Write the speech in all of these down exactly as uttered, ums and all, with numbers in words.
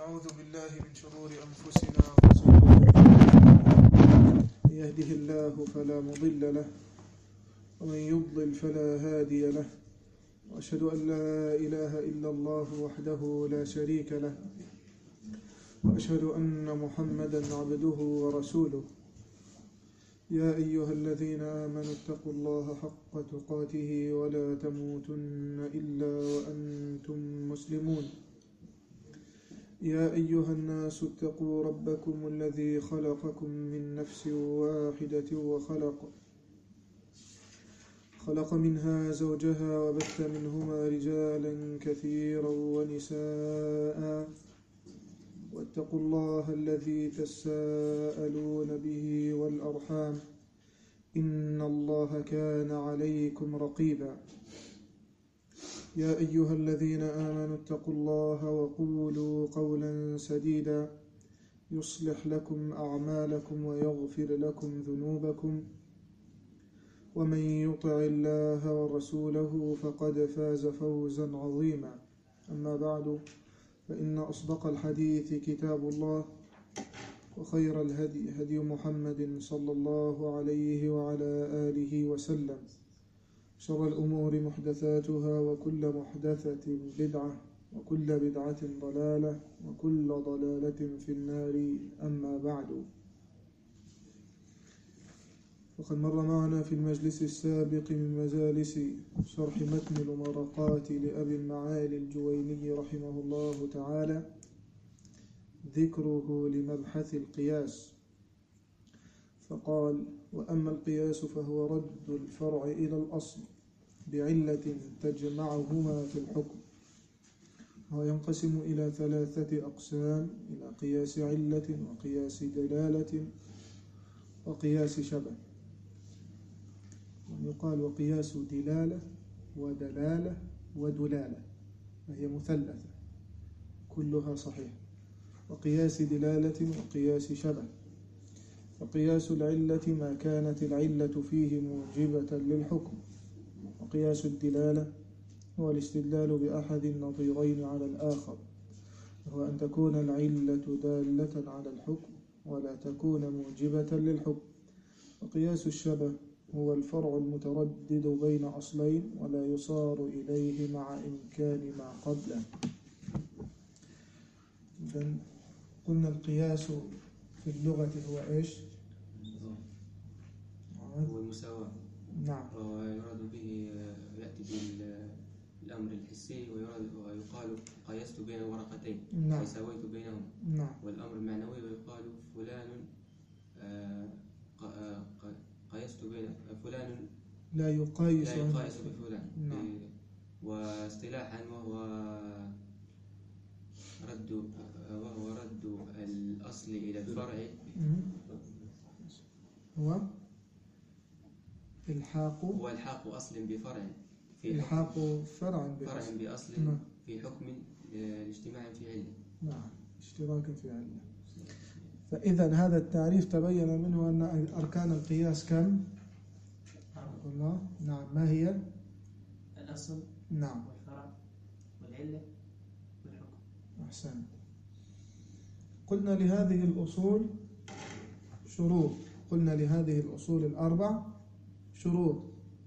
ونعوذ بالله من شرور أنفسنا وسيئات أعمالنا. يهده الله فلا مضل له ومن يضلل فلا هادي له، وأشهد أن لا إله إلا الله وحده لا شريك له، وأشهد أن محمدا عبده ورسوله. يا أيها الذين آمنوا اتقوا الله حق تقاته ولا تموتن إلا وأنتم مسلمون. يا أيها الناس اتقوا ربكم الذي خلقكم من نفس واحدة وخلق خلق منها زوجها وبث منهما رجالا كثيرا ونساء، واتقوا الله الذي تساءلون به والأرحام إن الله كان عليكم رقيبا. يا أيها الذين آمنوا اتقوا الله وقولوا قولا سديدا يصلح لكم أعمالكم ويغفر لكم ذنوبكم، ومن يطع الله ورسوله فقد فاز فوزا عظيما. أما بعد، فإن أصدق الحديث كتاب الله، وخير الهدي هدي محمد صلى الله عليه وعلى آله وسلم. شر الأمور محدثاتها، وكل محدثة بدعة، وكل بدعة ضلالة، وكل ضلالة في النار. أما بعد، وقد مر معنا في المجلس السابق من مجالس شرح متن المرقات لأبي المعالي الجويني رحمه الله تعالى ذكره لمبحث القياس، فقال: وأما القياس فهو رد الفرع إلى الأصل بعلة تجمعهما في الحكم، وهو ينقسم إلى ثلاثة أقسام: إلى قياس علة، وقياس دلالة، وقياس شبه. يقال وقياس دلالة ودلالة ودلالة، وهي مثلثة كلها صحيح. وقياس دلالة وقياس شبه. وقياس العلة ما كانت العلة فيه موجبة للحكم. وقياس الدلالة هو الاستدلال بأحد النظيرين على الآخر، وهو أن تكون العلة دالة على الحكم ولا تكون موجبة للحكم. وقياس الشبه هو الفرع المتردد بين أصلين ولا يصار إليه مع إمكان ما قبله. إذن قلنا القياس في اللغة هو إيش؟ هو المساواة. نعم. ويراد به يأتي بالأمر الحسي، ويراد ويقال قيست بين ورقتين، نعم. أي سويت بينهم. نعم. والأمر المعنوي ويقال فلان قيست بين فلان لا يقايس لا يقايس بفلان. نعم. واصطلاحا وهو رد وهو رد الأصل إلى الفرع. هو الحاق هو الحاق أصل بفرع في الحاق فرع فرع بأصل نعم. في حكم الاجتماع في علة. نعم، اشتراك في علة. فإذا هذا التعريف تبين منه أن أركان القياس كم؟ قلنا نعم. ما هي؟ الأصل، نعم، والفرع، والعلة، والحكم. أحسن. قلنا لهذه الأصول شروط. قلنا لهذه الأصول الأربع شروط.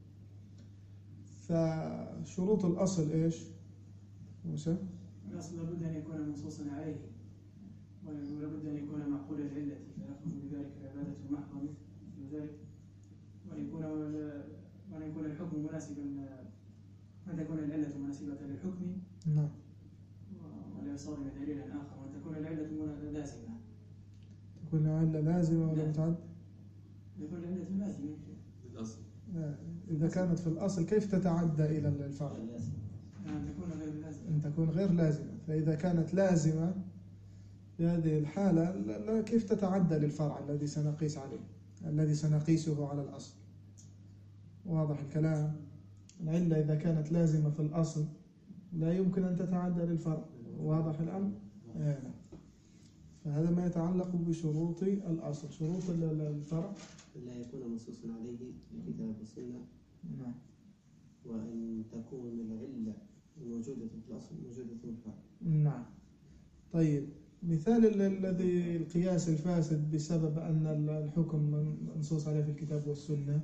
فشروط الأصل إيش موسى؟ الأصل لابد أن يكون منصوصا عليه، ولابد أن يكون معقول العلة فيخرج بذلك العبادة المحضة مثل ذلك، وأن يكون وأن يكون الحكم مناسبا، وأن تكون العلة مناسبة للحكم، نعم، ولا يصار بدليل آخر، وأن تكون العلة لازمة. تكون العلة لازمة ولا متعدة؟ تكون العلة لازمة بالأصل. إذا كانت في الأصل كيف تتعدى إلى الفرع؟ أن تكون غير لازمة. أن تكون غير لازمة. فإذا كانت لازمة في هذه الحالة لا كيف تتعدى للفرع الذي سنقيس عليه، الذي سنقيسه على الأصل. واضح الكلام؟ العلة إذا كانت لازمة في الأصل لا يمكن أن تتعدى للفرع. واضح الأمر؟ آه. فهذا ما يتعلق بشروط الأصل. شروط الفرع لا يكون منصوصا عليه الكتاب والسنة. نعم. وأن تكون العلة الموجودة في الأصل موجودة في الفرع. نعم. طيب، مثال ال- الذي القياس الفاسد بسبب أن ال- الحكم منصوص عليه في الكتاب والسنة.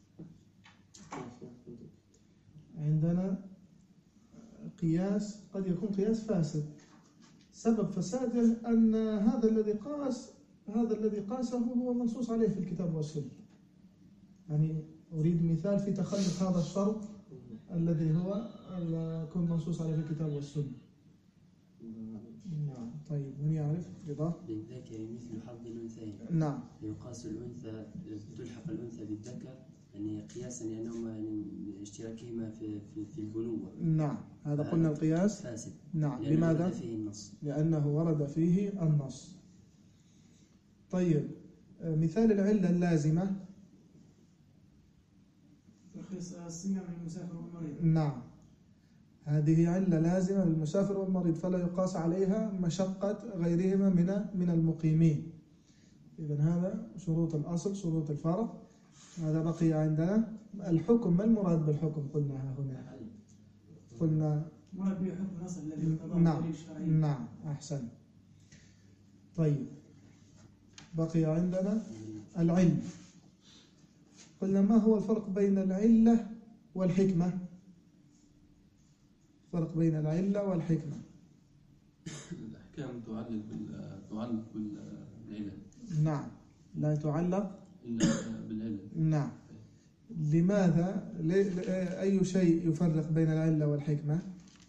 عندنا قياس قد يكون قياس فاسد، سبب فساده أن هذا الذي قاس هذا الذي قاسه هو منصوص عليه في الكتاب والسنة. يعني أريد مثال في تخلف هذا الشرط الذي هو يكون منصوص عليه في الكتاب والسنة. نعم. طيب من يعرف؟ رضا؟ للذكر مثل حظ الأنثيين. نعم. يقاس الأنثى، تلحق الأنثى بالذكر يعني قياسا لأنهما يعني اشتراكهما في في, في البنوة. نعم. هذا قلنا القياس فاسد. نعم. لأنه لماذا؟ ورد فيه النص. لأنه ورد فيه النص. طيب مثال العلة اللازمة. ترخيص الصيام للمسافر والمريض. نعم. هذه علة لازمة للمسافر والمريض، فلا يقاس عليها مشقة غيرهما من من المقيمين. إذن هذا شروط الأصل، شروط الفرع. هذا بقي عندنا الحكم. ما المراد بالحكم؟ قلنا هنا قلنا مراد به حكم الأصل الذي اقتضاه نعم. الدليل الشرعي. نعم أحسن. طيب بقي عندنا العلم. قلنا ما هو الفرق بين العلة والحكمة؟ فرق بين العلة والحكمة. الأحكام تعلق بال تعلق بالعلة. نعم. لا تعلق إلا بالعلة. نعم. لماذا؟ أي شيء يفرق بين العلة والحكمة؟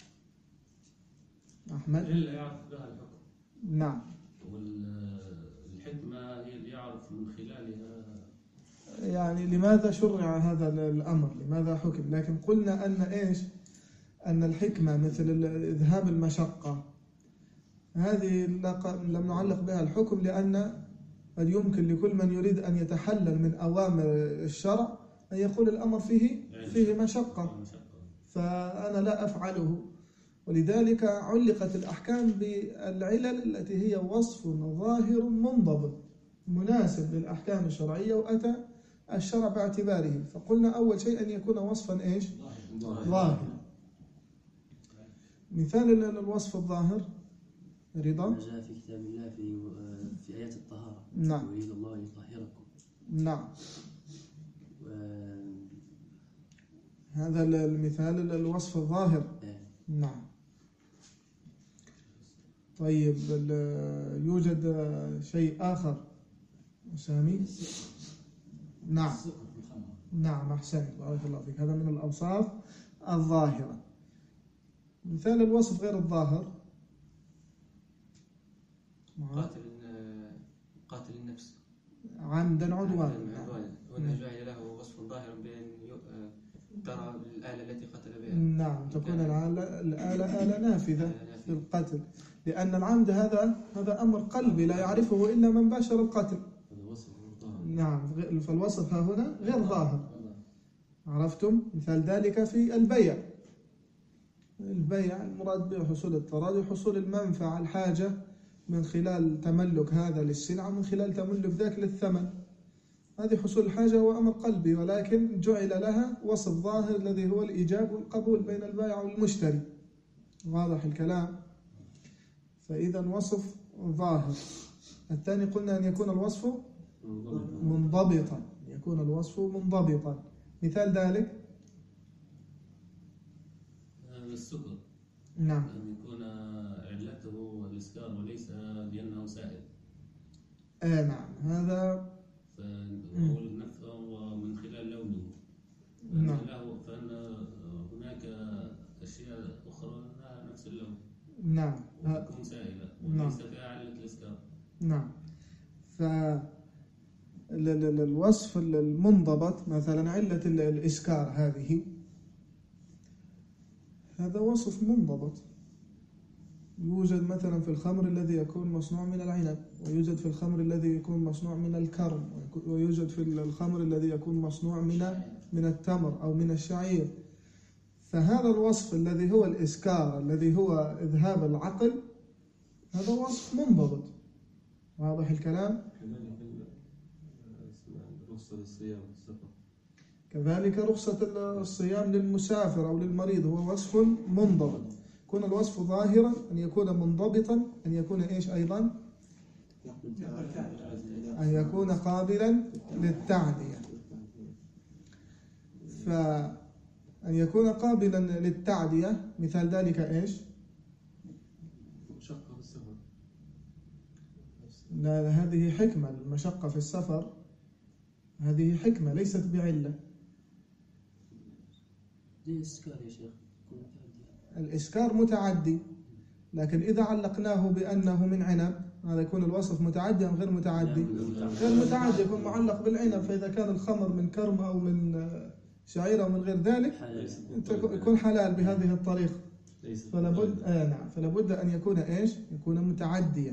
أحمد. العلة يعرف بها الحكم. نعم. والحكمة هي اللي يعرف من خلالها. يعني لماذا شرع هذا الأمر؟ لماذا حكم؟ لكن قلنا أن إيش؟ أن الحكمة مثل إذهاب المشقة هذه لم نعلق بها الحكم، لأن قد يمكن لكل من يريد أن يتحلل من أوامر الشرع أن يقول الأمر فيه فيه مشقة، فأنا لا أفعله. ولذلك علقت الأحكام بالعلل التي هي وصف ظاهر منضبط مناسب للأحكام الشرعية، وأتى الشرع باعتباره. فقلنا أول شيء أن يكون وصفا إيش؟ ظاهر. مثال الوصف الظاهر رضا. ما جاء في كتاب الله في في آيات الطهارة. نعم. يريد الله يطهركم. نعم. و... هذا المثال الوصف الظاهر. إيه. نعم. طيب يوجد شيء آخر سامي؟ نعم. نعم أحسنت بارك الله فيك. هذا من الأوصاف الظاهرة. مثال الوصف غير الظاهر. قاتل قاتل النفس عمدا عدوانا. وأن جعل له وصف ظاهر بأن ترى الآلة التي قتل بها. نعم. تكون الآلة الآلة آلة نافذة في القتل، لأن العمد هذا هذا أمر قلبي لا يعرفه إلا من باشر القتل. نعم. فالوصف ها هنا غير ظاهر. عرفتم؟ مثال ذلك في البيع. البيع المراد به حصول التراضي، حصول المنفعة الحاجة من خلال تملك هذا للسلعة، من خلال تملك ذاك للثمن. هذه حصول الحاجة هو أمر قلبي، ولكن جعل لها وصف ظاهر الذي هو الإيجاب والقبول بين البائع والمشتري. واضح الكلام؟ فإذا وصف ظاهر. الثاني قلنا أن يكون الوصف منضبطا، يكون الوصف منضبطا. مثال ذلك السكر. نعم. أن يكون علته الإسكار وليس لأنه سائل. آه نعم. هذا فهو النفع من خلال لونه. نعم. فأن هناك أشياء أخرى لها نفس اللون. نعم. تكون سائلة نعم. وليس فيها علة الإسكار. نعم. فالوصف المنضبط مثلا علة الإسكار هذه، هذا وصف منضبط. يوجد مثلا في الخمر الذي يكون مصنوع من العنب، ويوجد في الخمر الذي يكون مصنوع من الكرم، ويوجد في الخمر الذي يكون مصنوع من من التمر أو من الشعير. فهذا الوصف الذي هو الإسكار الذي هو إذهاب العقل، هذا وصف منضبط. واضح الكلام؟ رخصة الصيام والسفر. كذلك رخصة الصيام للمسافر أو للمريض هو وصف منضبط. يكون الوصف ظاهرا، أن يكون منضبطا، أن يكون إيش أيضا؟ أن يكون قابلا للتعدية. فأن يكون قابلا للتعدية مثال ذلك إيش؟ مشقة في السفر. لا، هذه حكمة. المشقة في السفر هذه حكمة ليست بعلة. دي إسكار يا شيخ. الإسكار متعدي، لكن إذا علقناه بأنه من عنب هذا يكون الوصف متعدي أم غير متعدي؟ غير متعدي، يكون معلق بالعنب. فإذا كان الخمر من كرم أو من شعير أو من غير ذلك يكون حلال بهذه الطريقة. فلا بد آه نعم فلا بد أن يكون إيش؟ يكون متعديا.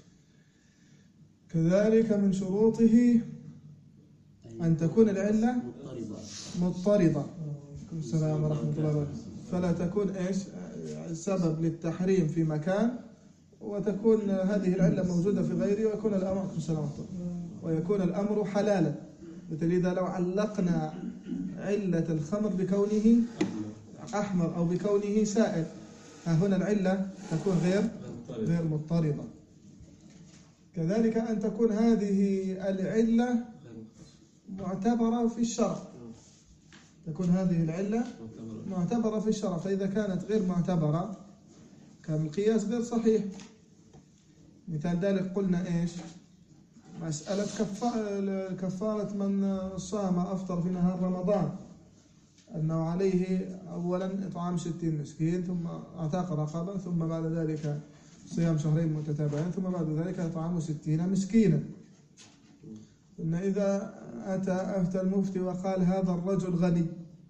كذلك من شروطه أن تكون العلة مضطردة. السلام ورحمة الله وبركاته. فلا تكون إيش؟ سبب للتحريم في مكان وتكون هذه العلة موجودة في غيره ويكون الأمر ويكون الأمر حلالا. مثل إذا لو علقنا علة الخمر بكونه أحمر أو بكونه سائل، ها هنا العلة تكون غير غير مضطردة. كذلك أن تكون هذه العلة معتبرة في الشرع، تكون هذه العلة معتبرة في الشرع. فإذا كانت غير معتبرة كان القياس غير صحيح. مثال ذلك قلنا إيش؟ مسألة كفارة من صام أفطر في نهار رمضان، أنه عليه أولا إطعام ستين مسكين، ثم اعتاق رقبة، ثم بعد ذلك صيام شهرين متتابعين، ثم بعد ذلك إطعام ستين مسكينا. إن إذا أتى أفتى المفتي وقال هذا الرجل غني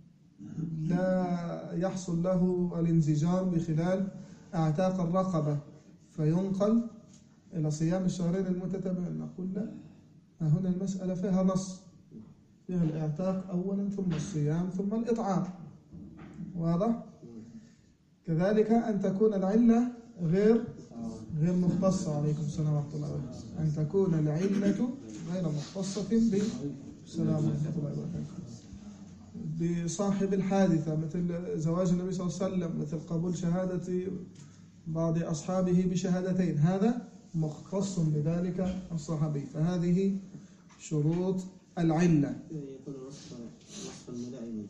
لا يحصل له الانزجار بخلال اعتاق الرقبة فينقل إلى صيام الشهرين المتتابعين، نقول لا، هنا المسألة فيها نص، فيها الاعتاق أولا ثم الصيام ثم الإطعام. واضح؟ كذلك أن تكون العلة غير غير مختصة. عليكم السلام ورحمة الله وبركاته. أن تكون العلة غير مختصة بالسلام ورحمة الله وبركاته بصاحب الحادثة، مثل زواج النبي صلى الله عليه وسلم، مثل قبول شهادة بعض أصحابه بشهادتين، هذا مختص بذلك الصحابي. فهذه شروط العلة. يكون وصفا ملائما.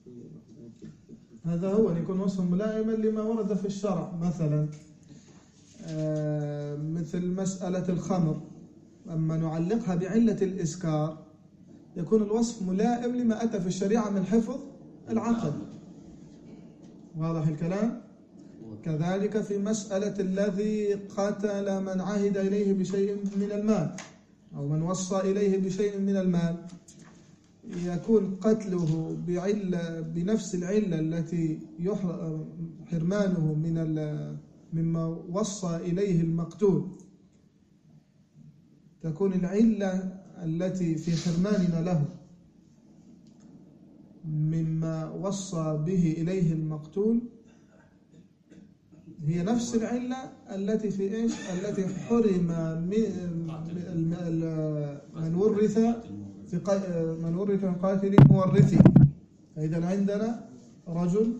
هذا هو أن يكون وصفا ملائما لما ورد في الشرع. مثلا مثل مسألة الخمر، أما نعلقها بعلة الإسكار يكون الوصف ملائم لما أتى في الشريعة من حفظ العقل. واضح الكلام؟ كذلك في مسألة الذي قتل من عهد إليه بشيء من المال أو من وصى إليه بشيء من المال، يكون قتله بعلة بنفس العلة التي حرمانه من مما وصى إليه المقتول، تكون العلة التي في حرماننا له مما وصى به إليه المقتول هي نفس العلة التي في إيش؟ التي حرم من ورث في من ورث من قاتل مورثه. فإذا عندنا رجل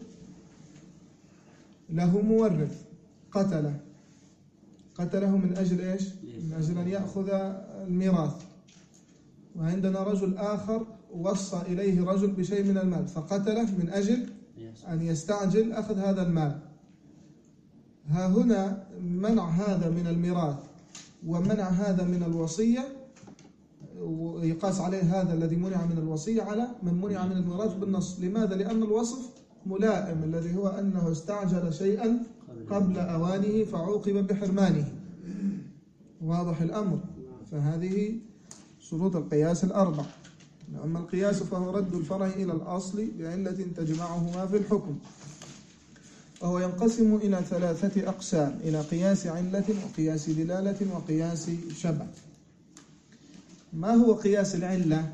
له مورث قتله قتله من أجل إيش؟ من أجل أن يأخذ الميراث. وعندنا رجل آخر وصى إليه رجل بشيء من المال فقتله من أجل أن يستعجل أخذ هذا المال. ها هنا منع هذا من الميراث ومنع هذا من الوصية، ويقاس عليه هذا الذي منع من الوصية على من منع من الميراث بالنص. لماذا؟ لأن الوصف ملائم، الذي هو أنه استعجل شيئا قبل أوانه فعوقب بحرمانه. واضح الأمر؟ فهذه شروط القياس الأربع. أما القياس فهو رد الفرع إلى الأصل بعلة تجمعهما في الحكم، وهو ينقسم إلى ثلاثة أقسام: إلى قياس علة وقياس دلالة وقياس شبه. ما هو قياس العلة؟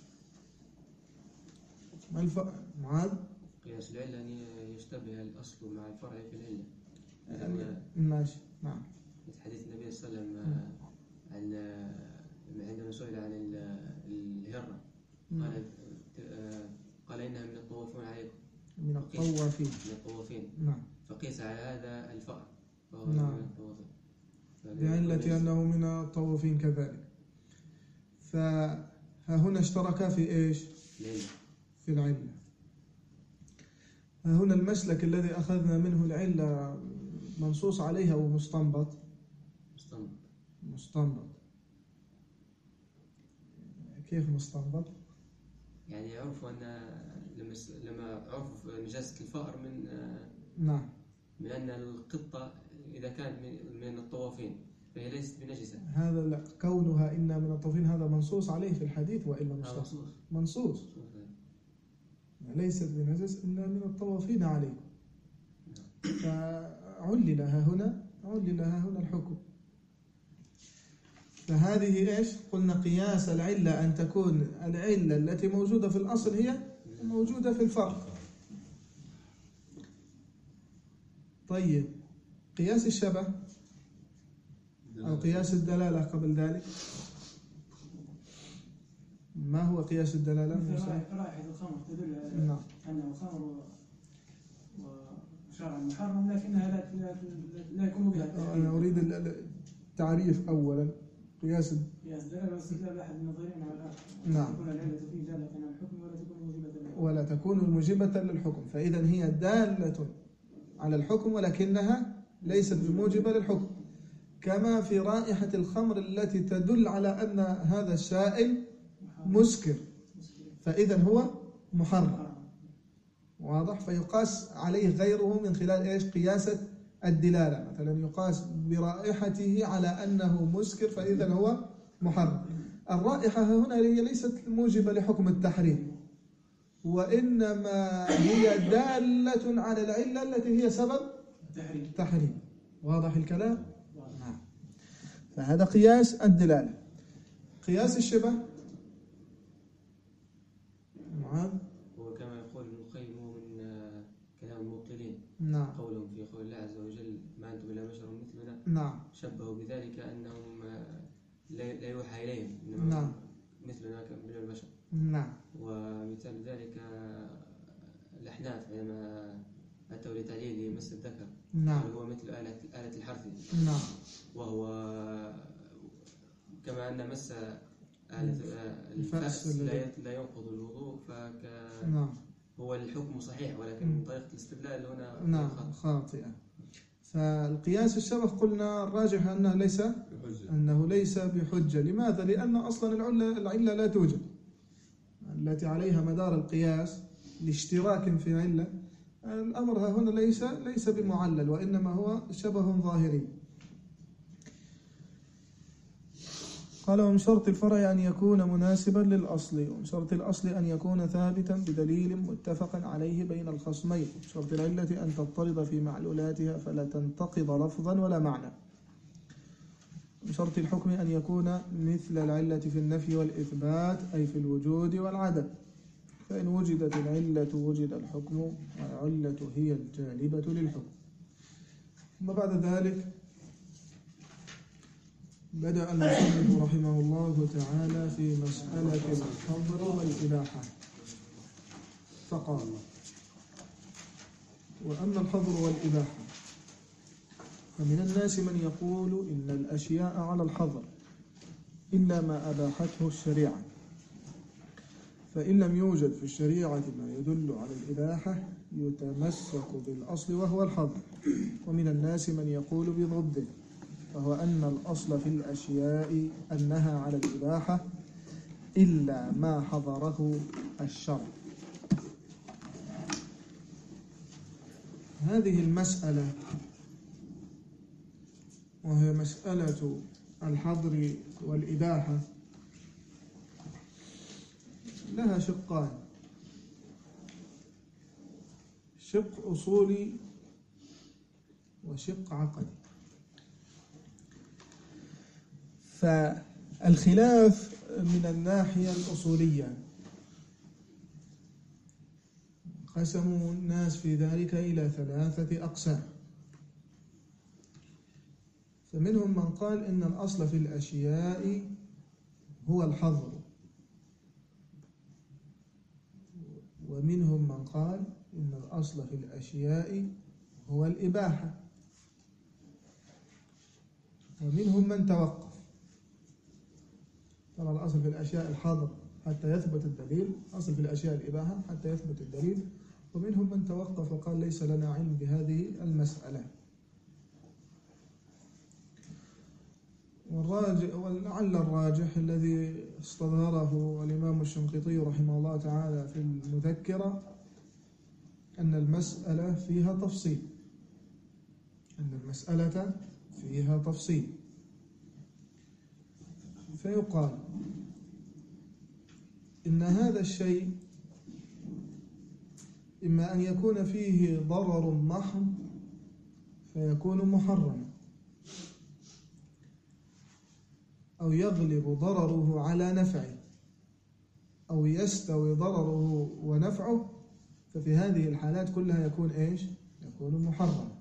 ما الف... معاذ؟ قياس العلة أن يشتبه الأصل مع الفرع في العلة. يعني ماشي. نعم. في حديث النبي صلى الله عليه وسلم عن عندما سئل عن الهرة قال قال إنها من الطوافون عليكم. من الطوافين. من الطوافين. نعم. وقيس على هذا الفأر فهو نعم. من الطوافين. بعلة أنه من الطوافين كذلك. فها هنا اشتركا في إيش؟ العلة. في العلة. ها هنا المسلك الذي أخذنا منه العلة منصوص عليها ومستنبط. مستنبط. مستنبط. كيف مستنبط؟ يعني عرفوا أن لما لما عرفوا نجاسة الفأر من نعم. من أن القطة إذا كانت من الطوافين فهي ليست بنجسة. هذا لا، كونها إن من الطوافين هذا منصوص عليه في الحديث وإلا مستنبط؟ منصوص. ليست بنجس إلا من الطوافين عليكم. فعل لها هنا عل لها هنا الحكم. فهذه إيش؟ قلنا قياس العلة أن تكون العلة التي موجودة في الأصل هي موجودة في الفرع. طيب قياس الشبه أو قياس الدلالة قبل ذلك، ما هو قياس الدلالة؟ مثل رائحة الخمر تدل على نعم. أنه خمر وشرعا محرم لكنها لا لا يكون بها. أنا أريد التعريف أولا. قياس قياس الدلالة واستدلال أحد النظرين على الآخر. نعم. تكون العلة فيه دالة على الحكم ولا تكون موجبة للحكم. ولا تكون موجبة للحكم، فإذا هي دالة على الحكم ولكنها ليست بموجبة للحكم. كما في رائحة الخمر التي تدل على أن هذا السائل مسكر، فإذا هو محرم. واضح؟ فيقاس عليه غيره من خلال إيش؟ قياسة الدلالة. مثلا يقاس برائحته على أنه مسكر فإذا هو محرم. الرائحة هنا هي ليست موجبة لحكم التحريم، وإنما هي دالة على العلة التي هي سبب التحريم. واضح الكلام؟ نعم. فهذا قياس الدلالة. قياس الشبه معاذ هو كما يقول ابن القيم هو من كلام المبطلين. نعم. قولهم في قول الله عز وجل ما أنتم إلا بشر مثلنا. نعم. شبهوا بذلك أنهم لا يوحى إليهم إنما نعم. مثلنا من البشر. نعم. ومثال ذلك الأحناف عندما أتوا لتعليل مس الذكر نعم. هو مثل آلة آلة الحرث. نعم. وهو كما أن مس آلة الفأس لا ينقض الوضوء فك نعم. هو الحكم صحيح ولكن طريقة الاستدلال هنا نعم خاطئة. فالقياس الشبه قلنا الراجح أنه ليس أنه ليس بحجة. لماذا؟ لأن أصلا العلة العلة لا توجد التي عليها مدار القياس لاشتراك في علة. الأمر هنا ليس ليس بمعلل وإنما هو شبه ظاهري. قال ومن شرط الفرع أن يكون مناسبا للأصل، ومن شرط الأصل أن يكون ثابتا بدليل متفق عليه بين الخصمين، ومن شرط العلة أن تضطرد في معلولاتها فلا تنتقض لفظا ولا معنى. من شرط الحكم أن يكون مثل العلة في النفي والإثبات أي في الوجود والعدم، فإن وجدت العلة وجد الحكم والعلة هي الجالبة للحكم. ثم بعد ذلك بدأ المصنف رحمه الله تعالى في مسألة الحظر والإباحة فقال وأما الحظر والإباحة فمن الناس من يقول إن الأشياء على الحظر إلا ما أباحته الشريعة، فإن لم يوجد في الشريعة ما يدل على الإباحة يتمسك بالأصل وهو الحظر. ومن الناس من يقول بضده، فهو أن الأصل في الأشياء أنها على الإباحة إلا ما حظره الشرع. هذه المسألة وهي مسألة الحظر والإباحة لها شقان، شق أصولي وشق عقدي. فالخلاف من الناحية الأصولية قسموا الناس في ذلك إلى ثلاثة أقسام. فمنهم من قال إن الأصل في الأشياء هو الحظر، ومنهم من قال إن الأصل في الأشياء هو الإباحة، ومنهم من توقف. طبعا الأصل في الأشياء الحاضر حتى يثبت الدليل، أصل في الأشياء الإباحة حتى يثبت الدليل، ومنهم من توقف وقال ليس لنا علم بهذه المسألة. والراجح ولعل الراجح الذي استظهره الإمام الشنقيطي رحمه الله تعالى في المذكرة أن المسألة فيها تفصيل، أن المسألة فيها تفصيل، فيقال إن هذا الشيء إما أن يكون فيه ضرر محض فيكون محرما، أو يغلب ضرره على نفعه، أو يستوي ضرره ونفعه، ففي هذه الحالات كلها يكون إيش؟ يكون محرما.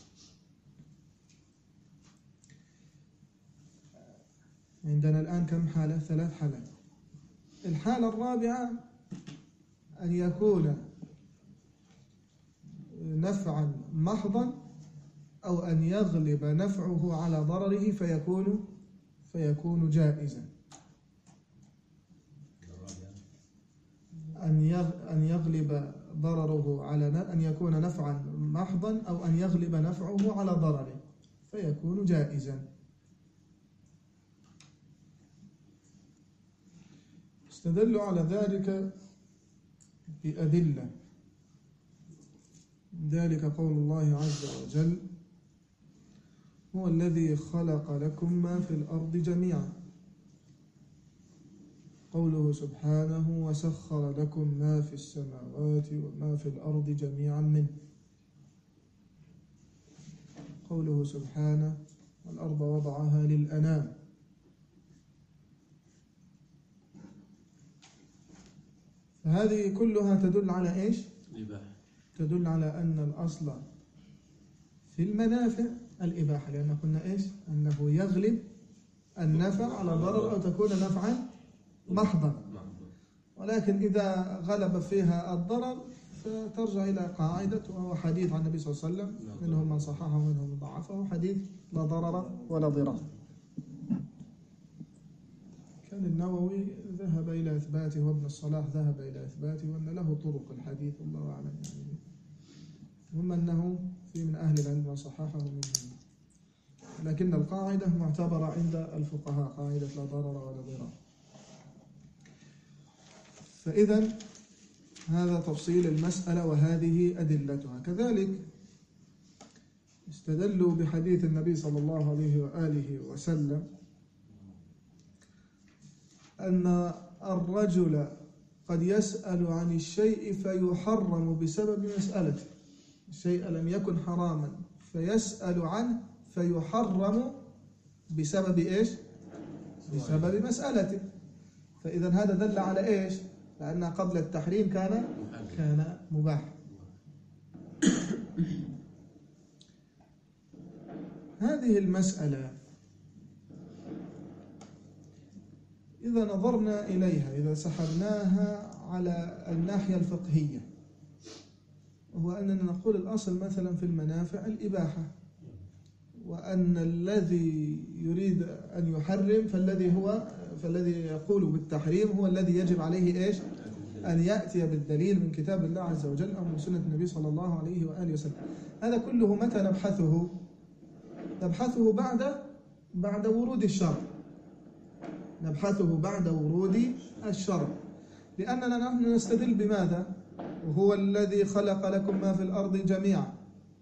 عندنا الآن كم حالة؟ ثلاث حالات. الحالة الرابعة أن يكون نفعا محضا، أو أن يغلب نفعه على ضرره فيكون فيكون جائزا. أن يغلب ضرره على أن يكون نفعا محضا، أو أن يغلب نفعه على ضرره فيكون جائزا. استدلوا على ذلك بأدلة، ذلك قول الله عز وجل: هو الذي خلق لكم ما في الأرض جميعا. قوله سبحانه: وسخر لكم ما في السماوات وما في الأرض جميعا منه. قوله سبحانه: والأرض وضعها للأنام. فهذه كلها تدل على إيش؟ الإباحة. تدل على أن الأصل في المنافع الإباحة، لأن قلنا إيش؟ أنه يغلب النفع على ضرر، أو تكون نفعا محضا. ولكن إذا غلب فيها الضرر فترجع إلى قاعدة، وهو حديث عن النبي صلى الله عليه وسلم، منهم من صححه ومنهم من ضعفه، حديث لا ضرر ولا ضرار. كان النووي ذهب إلى إثباته، وابن الصلاح ذهب إلى إثباته، وأن له طرق الحديث، الله أعلم يعني. هم أنه في من أهل العلم وصححه منهم، لكن القاعدة معتبرة عند الفقهاء، قاعدة لا ضرر ولا ضرار. فإذا هذا تفصيل المسألة وهذه أدلتها. كذلك استدلوا بحديث النبي صلى الله عليه وآله وسلم أن الرجل قد يسأل عن الشيء فيحرم بسبب مسألته. الشيء لم يكن حراما فيسأل عنه فيحرم بسبب إيش؟ بسبب مسألته. فإذا هذا دل على إيش؟ لأن قبل التحريم كان كان مباح. هذه المسألة إذا نظرنا إليها، إذا سحبناها على الناحية الفقهية، وهو أننا نقول الأصل مثلا في المنافع الإباحة، وأن الذي يريد أن يحرم فالذي هو فالذي يقول بالتحريم هو الذي يجب عليه إيش؟ أن يأتي بالدليل من كتاب الله عز وجل أو من سنة النبي صلى الله عليه وآله وسلم. هذا كله متى نبحثه؟ نبحثه بعد بعد ورود الشرع. نبحثه بعد ورود الشرع، لأننا نحن نستدل بماذا؟ وهو الذي خلق لكم ما في الأرض جميعا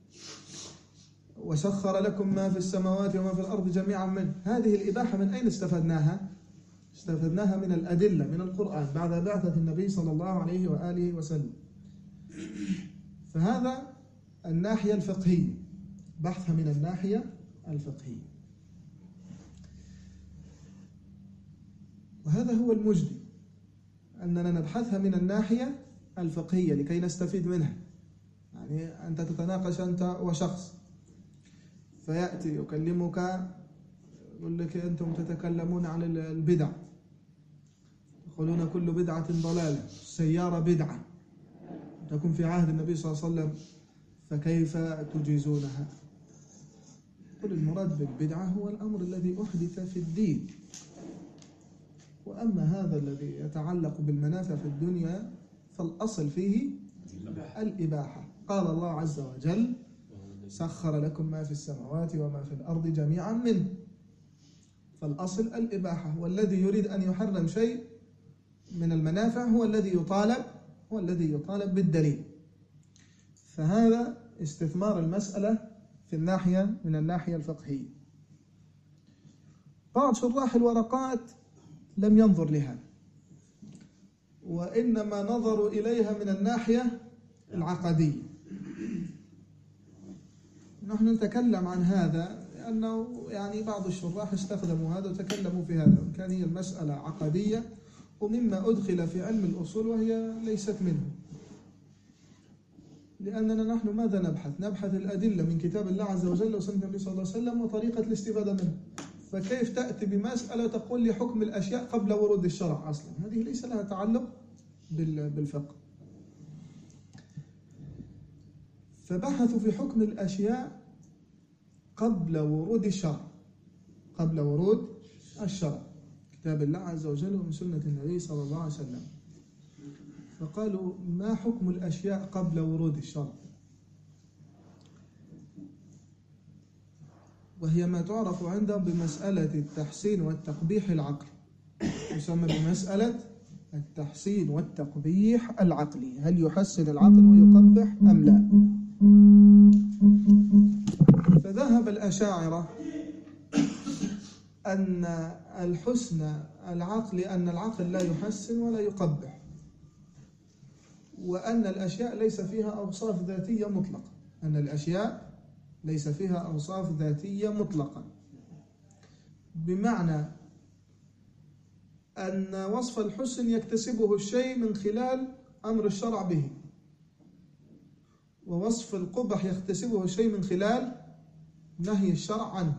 وسخر لكم ما في السماوات وما في الأرض جميعا منه. هذه الإباحة من أين استفدناها؟ استفدناها من الأدلة، من القرآن، بعد بعثة النبي صلى الله عليه وآله وسلم. فهذا الناحية الفقهية، بحث من الناحية الفقهية، وهذا هو المجدي، أننا نبحثها من الناحية الفقهية لكي نستفيد منها. يعني أنت تتناقش أنت وشخص، فيأتي يكلمك يقول لك أنتم تتكلمون عن البدع، يقولون كل بدعة ضلالة، السيارة بدعة، تكون في عهد النبي صلى الله عليه وسلم فكيف تجيزونها؟ قل المراد بالبدعة هو الأمر الذي أحدث في الدين، وأما هذا الذي يتعلق بالمنافع في الدنيا فالأصل فيه الإباحة. قال الله عز وجل: سخر لكم ما في السماوات وما في الأرض جميعا منه، فالأصل الإباحة، والذي يريد أن يحرم شيء من المنافع هو الذي يطالب هو الذي يطالب بالدليل. فهذا استثمار المسألة في الناحية من الناحية الفقهية. بعض شراح الورقات لم ينظر لها، وإنما نظروا إليها من الناحية العقدية. نحن نتكلم عن هذا لأنه يعني بعض الشراح استخدموا هذا وتكلموا في هذا، وكان هي المسألة عقدية ومما أدخل في علم الأصول وهي ليست منه، لأننا نحن ماذا نبحث؟ نبحث الأدلة من كتاب الله عز وجل وسنة النبي صلى الله عليه وسلم وطريقة الاستفادة منه. فكيف تأتي بمسألة تقول لي حكم الأشياء قبل ورود الشرع؟ أصلا هذه ليس لها تعلق بالفقه. فبحثوا في حكم الأشياء قبل ورود الشرع قبل ورود الشرع كتاب الله عز وجل ومن سنة النبي صلى الله عليه وسلم. فقالوا: ما حكم الأشياء قبل ورود الشرع؟ وهي ما تعرف عندهم بمسألة التحسين والتقبيح العقلي، يسمى بمسألة التحسين والتقبيح العقلي، هل يحسن العقل ويقبح أم لا؟ فذهب الأشاعرة أن الحسن العقلي أن العقل لا يحسن ولا يقبح، وأن الأشياء ليس فيها أوصاف ذاتية مطلقة أن الأشياء ليس فيها أوصاف ذاتية مطلقة، بمعنى أن وصف الحسن يكتسبه الشيء من خلال أمر الشرع به، ووصف القبح يكتسبه الشيء من خلال نهي الشرع عنه،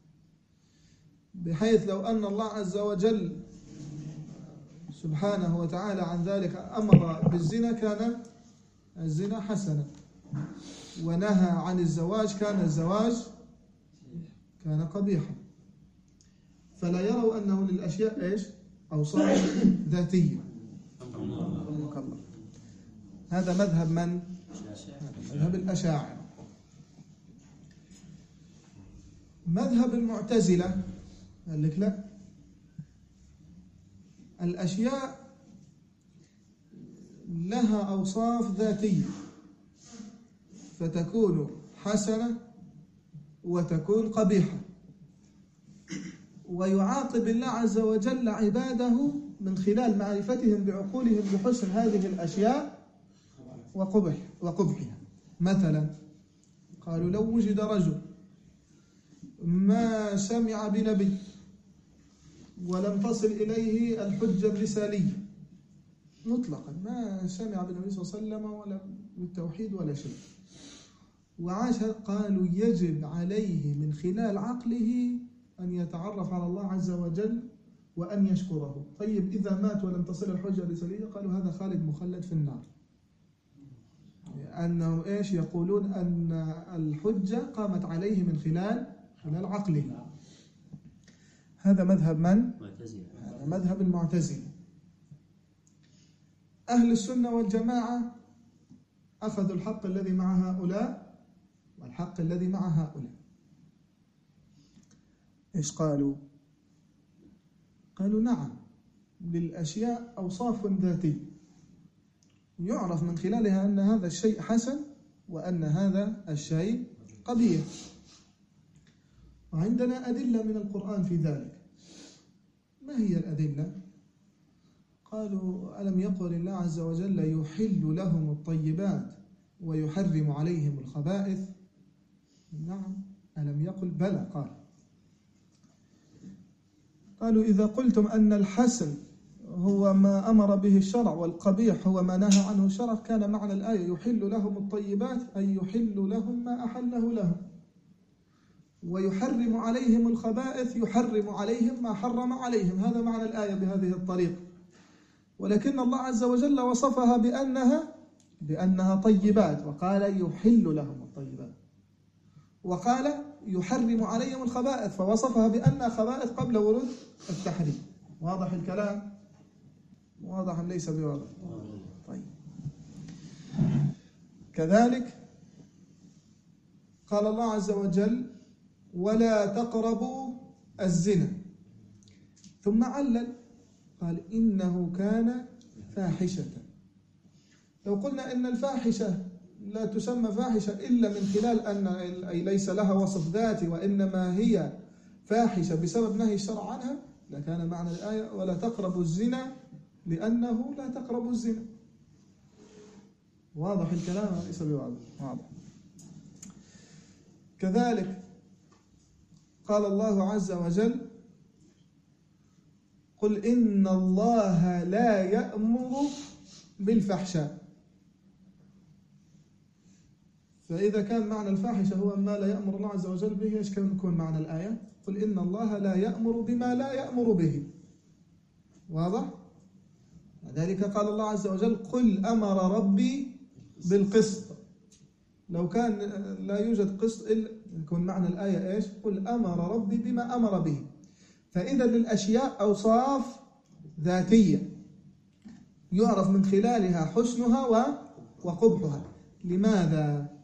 بحيث لو أن الله عز وجل سبحانه وتعالى عن ذلك أمر بالزنا كان الزنا حسنا، ونهى عن الزواج كان الزواج كان قبيحا. فلا يروا أنه للأشياء إيش؟ أوصاف ذاتية. هذا مذهب من؟ مذهب الأشاعرة. مذهب المعتزلة قال لك لا، الأشياء لها أوصاف ذاتية، فتكون حسنة وتكون قبيحة، ويعاقب الله عز وجل عباده من خلال معرفتهم بعقولهم بحسن هذه الأشياء وقبح وقبحها. مثلا قالوا: لو وجد رجل ما سمع بنبي ولم تصل إليه الحجة الرسالية مطلقا، ما سمع بالنبي صلى الله عليه وسلم ولا بالتوحيد ولا شيء، وعاش، قالوا يجب عليه من خلال عقله أن يتعرف على الله عز وجل وأن يشكره. طيب إذا مات ولم تصل الحجة الرسالية قالوا هذا خالد مخلد في النار، لأنه إيش؟ يقولون أن الحجة قامت عليه من خلال خلال عقله. هذا مذهب من؟ هذا مذهب المعتزلة. أهل السنة والجماعة أخذوا الحق الذي مع هؤلاء والحق الذي مع هؤلاء. إيش قالوا؟ قالوا: نعم، للأشياء أوصاف ذاتية يعرف من خلالها أن هذا الشيء حسن وأن هذا الشيء قبيح، وعندنا أدلة من القرآن في ذلك. ما هي الأدلة؟ قالوا: ألم يقل الله عز وجل يحل لهم الطيبات ويحرم عليهم الخبائث؟ نعم. ألم يقل؟ بلى. قال قالوا: إذا قلتم أن الحسن هو ما أمر به الشرع والقبيح هو ما نهى عنه الشرع، كان معنى الآية يحل لهم الطيبات أي يحل لهم ما أحله لهم، ويحرم عليهم الخبائث يحرم عليهم ما حرم عليهم. هذا معنى الآية بهذه الطريقة، ولكن الله عز وجل وصفها بأنها بأنها طيبات وقال يحل لهم. الطيبات. وقال يحرم عليهم الخبائث، فوصفها بأنها خبائث قبل ورود التحريم. واضح الكلام؟ واضح أم ليس بواضح؟ طيب. كذلك قال الله عز وجل ولا تقربوا الزنا، ثم علل قال إنه كان فاحشة. لو قلنا إن الفاحشة لا تسمى فاحشة إلا من خلال أن أي ليس لها وصف ذاتي وإنما هي فاحشة بسبب نهي الشرع عنها، لكان معنى الآية ولا تقربوا الزنا لأنه لا تقربوا الزنا. واضح الكلام ليس بواضح؟ واضح. كذلك قال الله عز وجل قل إن الله لا يأمر بالفحشاء. فإذا كان معنى الفاحشة هو ما لا يأمر الله عز وجل به، ايش كان يكون معنى الآية؟ قل إن الله لا يأمر بما لا يأمر به. واضح؟ ذلك قال الله عز وجل قل أمر ربي بالقسط. لو كان لا يوجد قسط إلا يكون معنى الآية ايش؟ قل أمر ربي بما أمر به. فإذا للأشياء أوصاف ذاتية يعرف من خلالها حسنها وقبحها. لماذا؟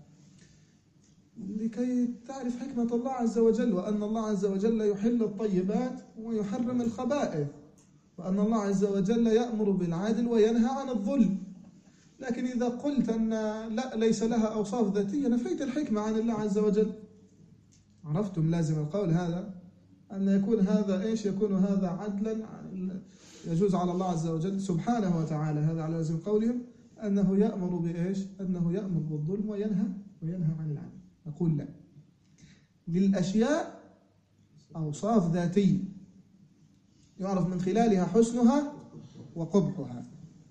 لكي تعرف حكمة الله عز وجل، وأن الله عز وجل يحل الطيبات ويحرم الخبائث، وأن الله عز وجل يأمر بالعدل وينهى عن الظلم. لكن إذا قلت أن لا ليس لها أوصاف ذاتية نفيت الحكمة عن الله عز وجل. عرفتم لازم القول هذا أن يكون هذا إيش؟ يكون هذا عدلا يجوز على الله عز وجل سبحانه وتعالى. هذا على لازم قولهم أنه يأمر بإيش؟ أنه يأمر بالظلم وينهى وينهى عن العدل. نقول لا، للأشياء أوصاف ذاتية يعرف من خلالها حسنها وقبحها.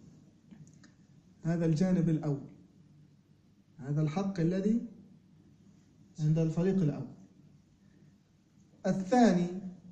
هذا الجانب الأول، هذا الحق الذي عند الفريق الأول. الثاني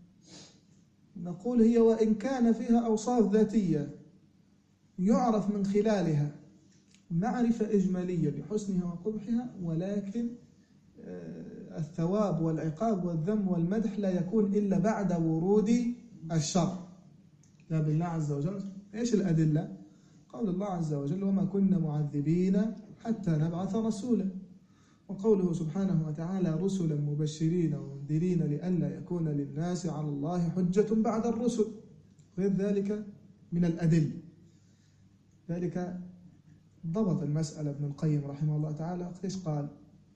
نقول هي وإن كان فيها أوصاف ذاتية يعرف من خلالها معرفة إجمالية بحسنها وقبحها، ولكن الثواب والعقاب والذم والمدح لا يكون إلا بعد ورود الشرع. لا بالله عز وجل. إيش الأدلة؟ قول الله عز وجل وما كنا معذبين حتى نبعث رسولا، وقوله سبحانه وتعالى رسلا مبشرين ومنذرين لئلا يكون للناس على الله حجة بعد الرسل. غير ذلك من الأدلة. ذلك ضبط المسألة ابن القيم رحمه الله تعالى. إيش قال؟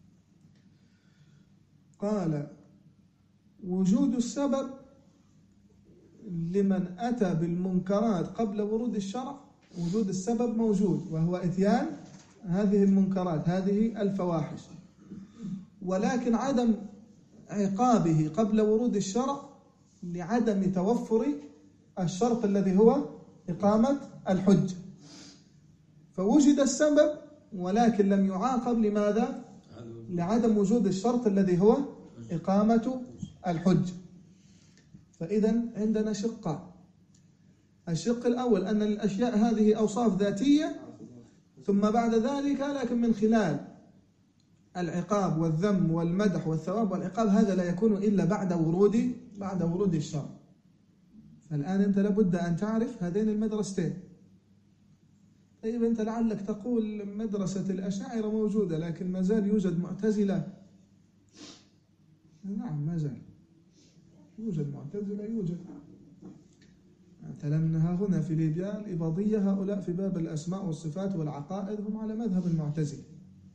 قال وجود السبب لمن أتى بالمنكرات قبل ورود الشرع، وجود السبب موجود وهو إتيان هذه المنكرات هذه الفواحش، ولكن عدم عقابه قبل ورود الشرع لعدم توفر الشرط الذي هو إقامة الحجة. فوجد السبب ولكن لم يعاقب. لماذا؟ لعدم وجود الشرط الذي هو إقامة الحجة. فإذا عندنا شقان. الشق الأول أن الأشياء هذه أوصاف ذاتية، ثم بعد ذلك لكن من خلال العقاب والذم والمدح والثواب والعقاب هذا لا يكون إلا بعد ورود بعد ورود الشرع. فالآن أنت لابد أن تعرف هذين المدرستين. طيب أنت لعلك تقول مدرسة الأشاعرة موجودة لكن ما زال يوجد معتزلة. نعم ما زال يوجد معتزلة، يوجد. تلمنا هنا في ليبيا الإباضية، هؤلاء في باب الأسماء والصفات والعقائد هم على مذهب المعتزلة.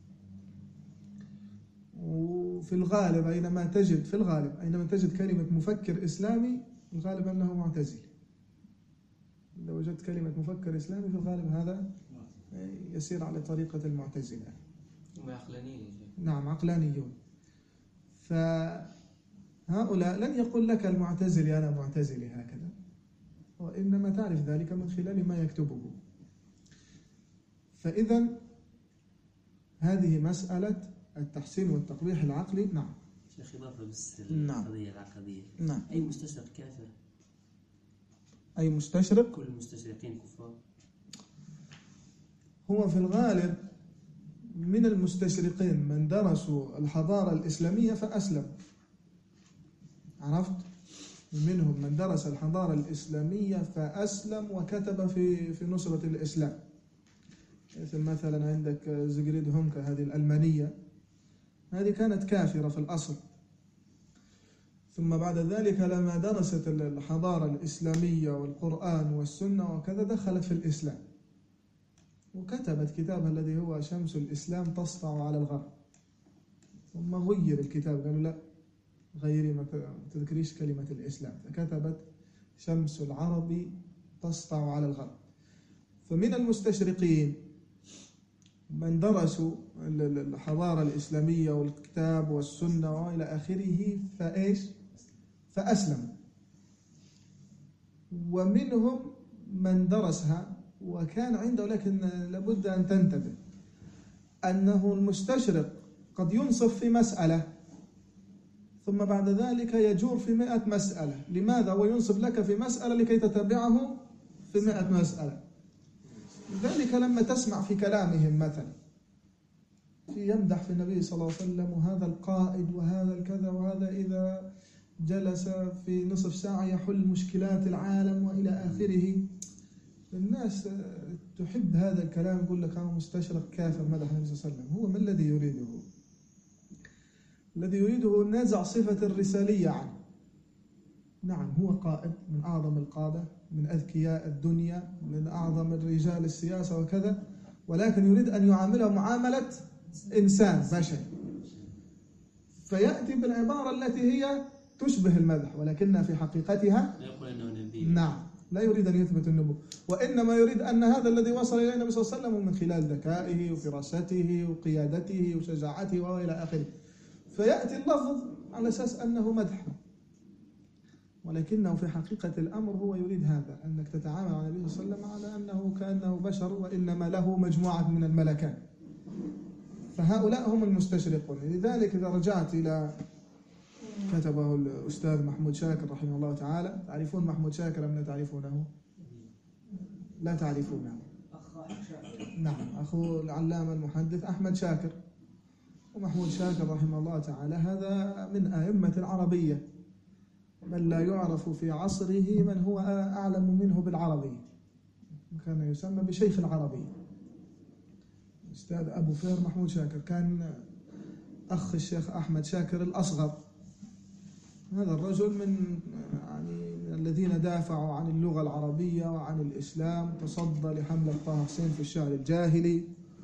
وفي الغالب أينما تجد في الغالب أينما تجد كلمة مفكر إسلامي الغالب أنه معتزلي. إذا وجدت كلمة مفكر إسلامي في الغالب هذا يسير على طريقة المعتزلة. هم عقلانيين. نعم عقلانيون. فهؤلاء لن يقول لك المعتزلي أنا معتزلي هكذا، وإنما تعرف ذلك من خلال ما يكتبه. فإذا هذه مسألة التحسين والتقبيح العقلي. نعم شيخ إضافة بس نعم. القضية العقدية. نعم. أي مستشرق كافر؟ أي مستشرق؟ كل المستشرقين كفار. هو في الغالب من المستشرقين من درسوا الحضارة الإسلامية فأسلم، عرفت؟ منهم من درس الحضارة الإسلامية فأسلم وكتب في في نصرة الإسلام، مثل مثلا عندك زيغريد هونكا هذه الألمانية، هذه كانت كافرة في الأصل، ثم بعد ذلك لما درست الحضارة الإسلامية والقرآن والسنة وكذا دخلت في الإسلام، وكتبت كتابها الذي هو شمس الإسلام تسطع على الغرب، ثم غير الكتاب، قالوا لا غيري ما تذكريش كلمة الإسلام، فكتبت شمس العرب تسطع على الغرب. فمن المستشرقين من درسوا الحضارة الإسلامية والكتاب والسنة وإلى آخره فإيش؟ فأسلموا. ومنهم من درسها وكان عنده، لكن لابد أن تنتبه أنه المستشرق قد ينصف في مسألة ثم بعد ذلك يجور في مئة مسألة. لماذا؟ وينصف لك في مسألة لكي تتبعه في مئة مسألة. لذلك لما تسمع في كلامهم مثلا في يمدح في النبي صلى الله عليه وسلم وهذا القائد وهذا الكذا وهذا إذا جلس في نصف ساعة يحل مشكلات العالم وإلى آخره، الناس تحب هذا الكلام، يقول لك هذا مستشرق كافر مدح النبي صلى الله عليه وسلم. هو ما الذي يريده؟ الذي يريده نزع صفة الرسالية عنه. نعم هو قائد من أعظم القادة، من أذكياء الدنيا، من أعظم الرجال السياسة وكذا، ولكن يريد أن يعامله معاملة إنسان بشري، فيأتي بالعبارة التي هي تشبه المدح ولكنها في حقيقتها لا يقول أنه نبي. نعم لا يريد أن يثبت النبوة، وإنما يريد أن هذا الذي وصل إليه النبي صلى الله عليه وسلم من خلال ذكائه وفراسته وقيادته وشجاعته وإلى آخره، فيأتي اللفظ على أساس أنه مدح، ولكنه في حقيقة الأمر هو يريد هذا، أنك تتعامل مع النبي صلى الله عليه وسلم على أنه كأنه بشر وإنما له مجموعة من الملكات. فهؤلاء هم المستشرقون. لذلك إذا رجعت إلى كتبه الأستاذ محمود شاكر رحمه الله تعالى، تعرفون محمود شاكر أم لا تعرفونه؟ لا تعرفونه. نعم أخو العلامة المحدث أحمد شاكر. ومحمود شاكر رحمه الله تعالى هذا من أئمة العربية، بل لا يعرف في عصره من هو أعلم منه بالعربية، كان يسمى بشيخ العربية. أستاذ أبو فير محمود شاكر كان أخ الشيخ أحمد شاكر الأصغر. هذا الرجل من يعني من الذين دافعوا عن اللغة العربية وعن الإسلام، تصدى لحملة طه حسين في الشعر الجاهلي،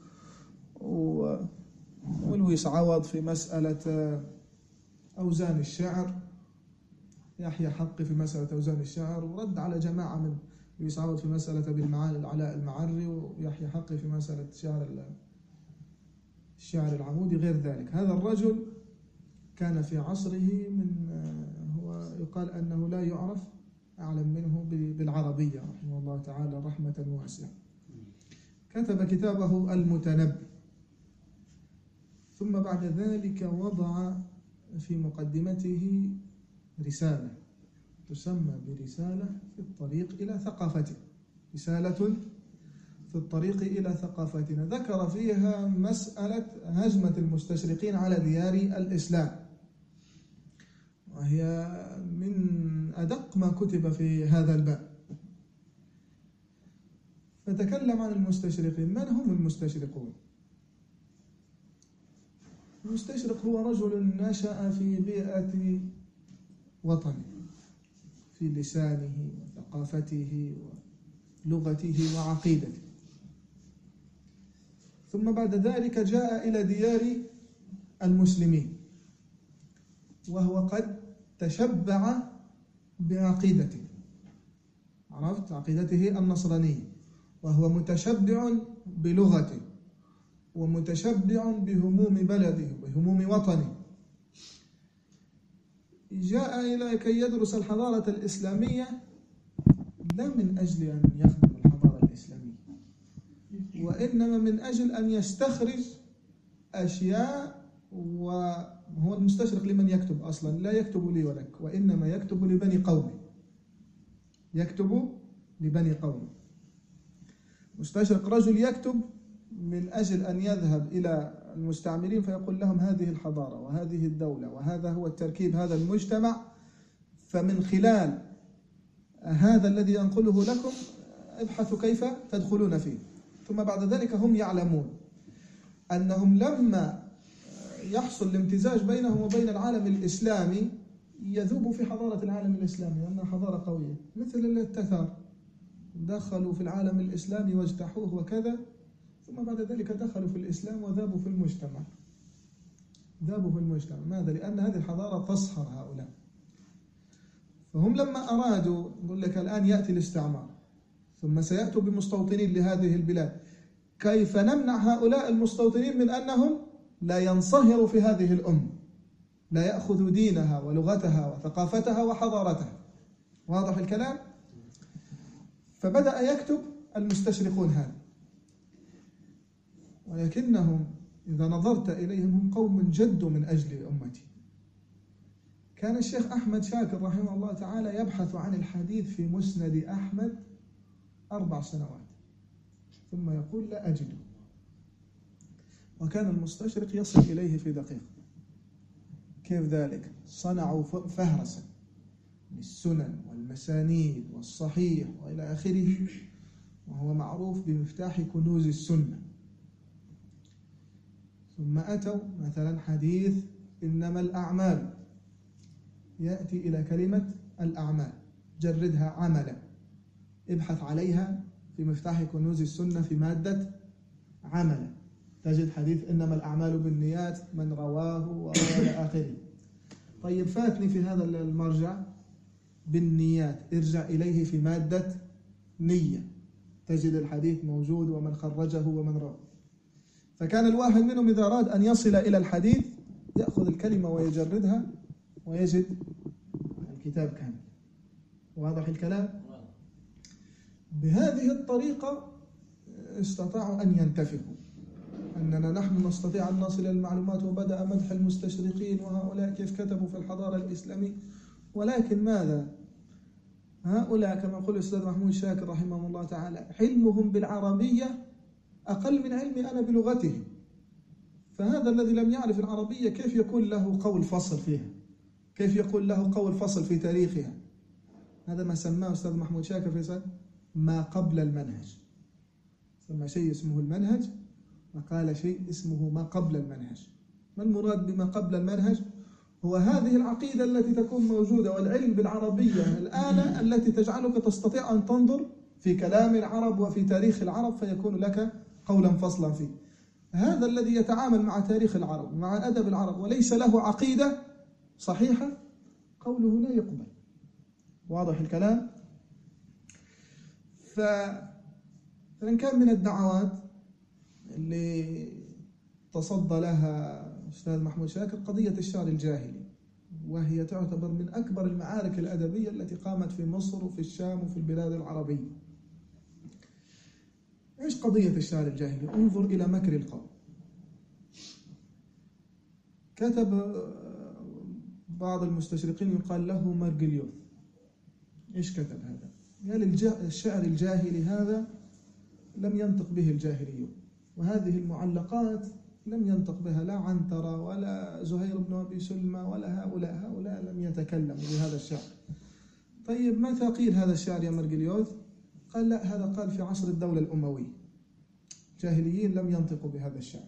ولويس عوض في مسألة أوزان الشعر، يحيى حقي في مسألة أوزان الشعر، ورد على جماعة من لويس عوض في مسألة بالمعاني العلاء المعري، ويحيى حقي في مسألة شعر الشعر العمودي غير ذلك. هذا الرجل كان في عصره من هو يقال أنه لا يعرف أعلم منه بالعربية رحمه الله تعالى رحمة واسعة. كتب كتابه المتنبي، ثم بعد ذلك وضع في مقدمته رسالة تسمى برسالة في الطريق إلى ثقافتنا، رسالة في الطريق إلى ثقافتنا، ذكر فيها مسألة هجمة المستشرقين على ديار الإسلام، وهي من أدق ما كتب في هذا الباب. فتكلم عن المستشرقين. من هم المستشرقون؟ المستشرق هو رجل نشأ في بيئة وطنه، في لسانه وثقافته ولغته وعقيدته، ثم بعد ذلك جاء إلى ديار المسلمين وهو قد تشبع بعقيدته، عرفت عقيدته النصرانية، وهو متشبع بلغته ومتشبع بهموم بلده وهموم وطنه. جاء إلى كي يدرس الحضارة الإسلامية لا من أجل أن يخدم الحضارة الإسلامية، وإنما من أجل أن يستخرج أشياء. وهو المستشرق لمن يكتب أصلا؟ لا يكتب لي ولك، وإنما يكتب لبني قومه، يكتب لبني قومه. مستشرق رجل يكتب من أجل أن يذهب إلى المستعمرين فيقول لهم هذه الحضارة وهذه الدولة وهذا هو التركيب هذا المجتمع، فمن خلال هذا الذي ينقله لكم ابحثوا كيف تدخلون فيه. ثم بعد ذلك هم يعلمون أنهم لما يحصل الامتزاج بينهم وبين العالم الإسلامي يذوبوا في حضارة العالم الإسلامي، لأنها حضارة قوية. مثل التتار دخلوا في العالم الإسلامي واجتاحوه وكذا، ثم بعد ذلك دخلوا في الإسلام وذابوا في المجتمع ذابوا في المجتمع. ماذا؟ لأن هذه الحضارة تصهر هؤلاء. فهم لما أرادوا، نقول لك الآن يأتي الاستعمار ثم سيأتوا بمستوطنين لهذه البلاد، كيف نمنع هؤلاء المستوطنين من أنهم لا ينصهروا في هذه الأمة، لا يأخذوا دينها ولغتها وثقافتها وحضارتها؟ واضح الكلام؟ فبدأ يكتب المستشرقون هذا، ولكنهم إذا نظرت إليهم هم قوم جدوا من أجل أمتي. كان الشيخ أحمد شاكر رحمه الله تعالى يبحث عن الحديث في مسند أحمد أربع سنوات ثم يقول لا أجده، وكان المستشرق يصل إليه في دقيقة. كيف ذلك؟ صنعوا فهرسا للسنن والمسانيد والصحيح وإلى آخره، وهو معروف بمفتاح كنوز السنة. ثم أتوا مثلا حديث إنما الأعمال، يأتي إلى كلمة الأعمال جردها عملا، ابحث عليها في مفتاح كنوز السنة في مادة عملا، تجد حديث إنما الأعمال بالنيات من رواه وإلى آخره. طيب فاتني في هذا المرجع بالنيات، ارجع إليه في مادة نية، تجد الحديث موجود ومن خرجه ومن رواه. فكان الواحد منهم إذا أراد أن يصل إلى الحديث يأخذ الكلمة ويجردها ويجد الكتاب كامل. واضح الكلام؟ بهذه الطريقة استطاعوا أن ينتفعوا، أننا نحن نستطيع أن نصل إلى المعلومات. وبدأ مدح المستشرقين وهؤلاء كيف كتبوا في الحضارة الإسلامية. ولكن ماذا؟ هؤلاء كما يقول الأستاذ محمود شاكر رحمه الله تعالى علمهم بالعربية أقل من علمي أنا بلغتهم. فهذا الذي لم يعرف العربية كيف يكون له قول فصل فيها؟ كيف يكون له قول فصل في تاريخها؟ هذا ما سماه أستاذ محمود شاكر في سنة ما قبل المنهج. سمى شيء اسمه المنهج وقال شيء اسمه ما قبل المنهج. ما المراد بما قبل المنهج؟ هو هذه العقيدة التي تكون موجودة والعلم بالعربية الآن التي تجعلك تستطيع أن تنظر في كلام العرب وفي تاريخ العرب فيكون لك قولا فصلا فيه. هذا الذي يتعامل مع تاريخ العرب مع أدب العرب وليس له عقيدة صحيحة قوله لا يقبل. واضح الكلام؟ فإن كان من الدعوات اللي تصدى لها أستاذ محمود شاكر قضية الشعر الجاهلي، وهي تعتبر من أكبر المعارك الأدبية التي قامت في مصر وفي الشام وفي البلاد العربية. إيش قضية الشعر الجاهلي؟ انظر إلى مكر القوم. كتب بعض المستشرقين يقال له مرجليوث. إيش كتب هذا؟ قال الشعر الجاهلي هذا لم ينطق به الجاهليون، وهذه المعلقات لم ينطق بها لا عنترة ولا زهير بن أبي سلمى ولا هؤلاء هؤلاء لم يتكلموا بهذا الشعر. طيب متى قيل هذا الشعر يا مرجليوث؟ قال لا، هذا قال في عصر الدولة الأموية، جاهليين لم ينطقوا بهذا الشعر.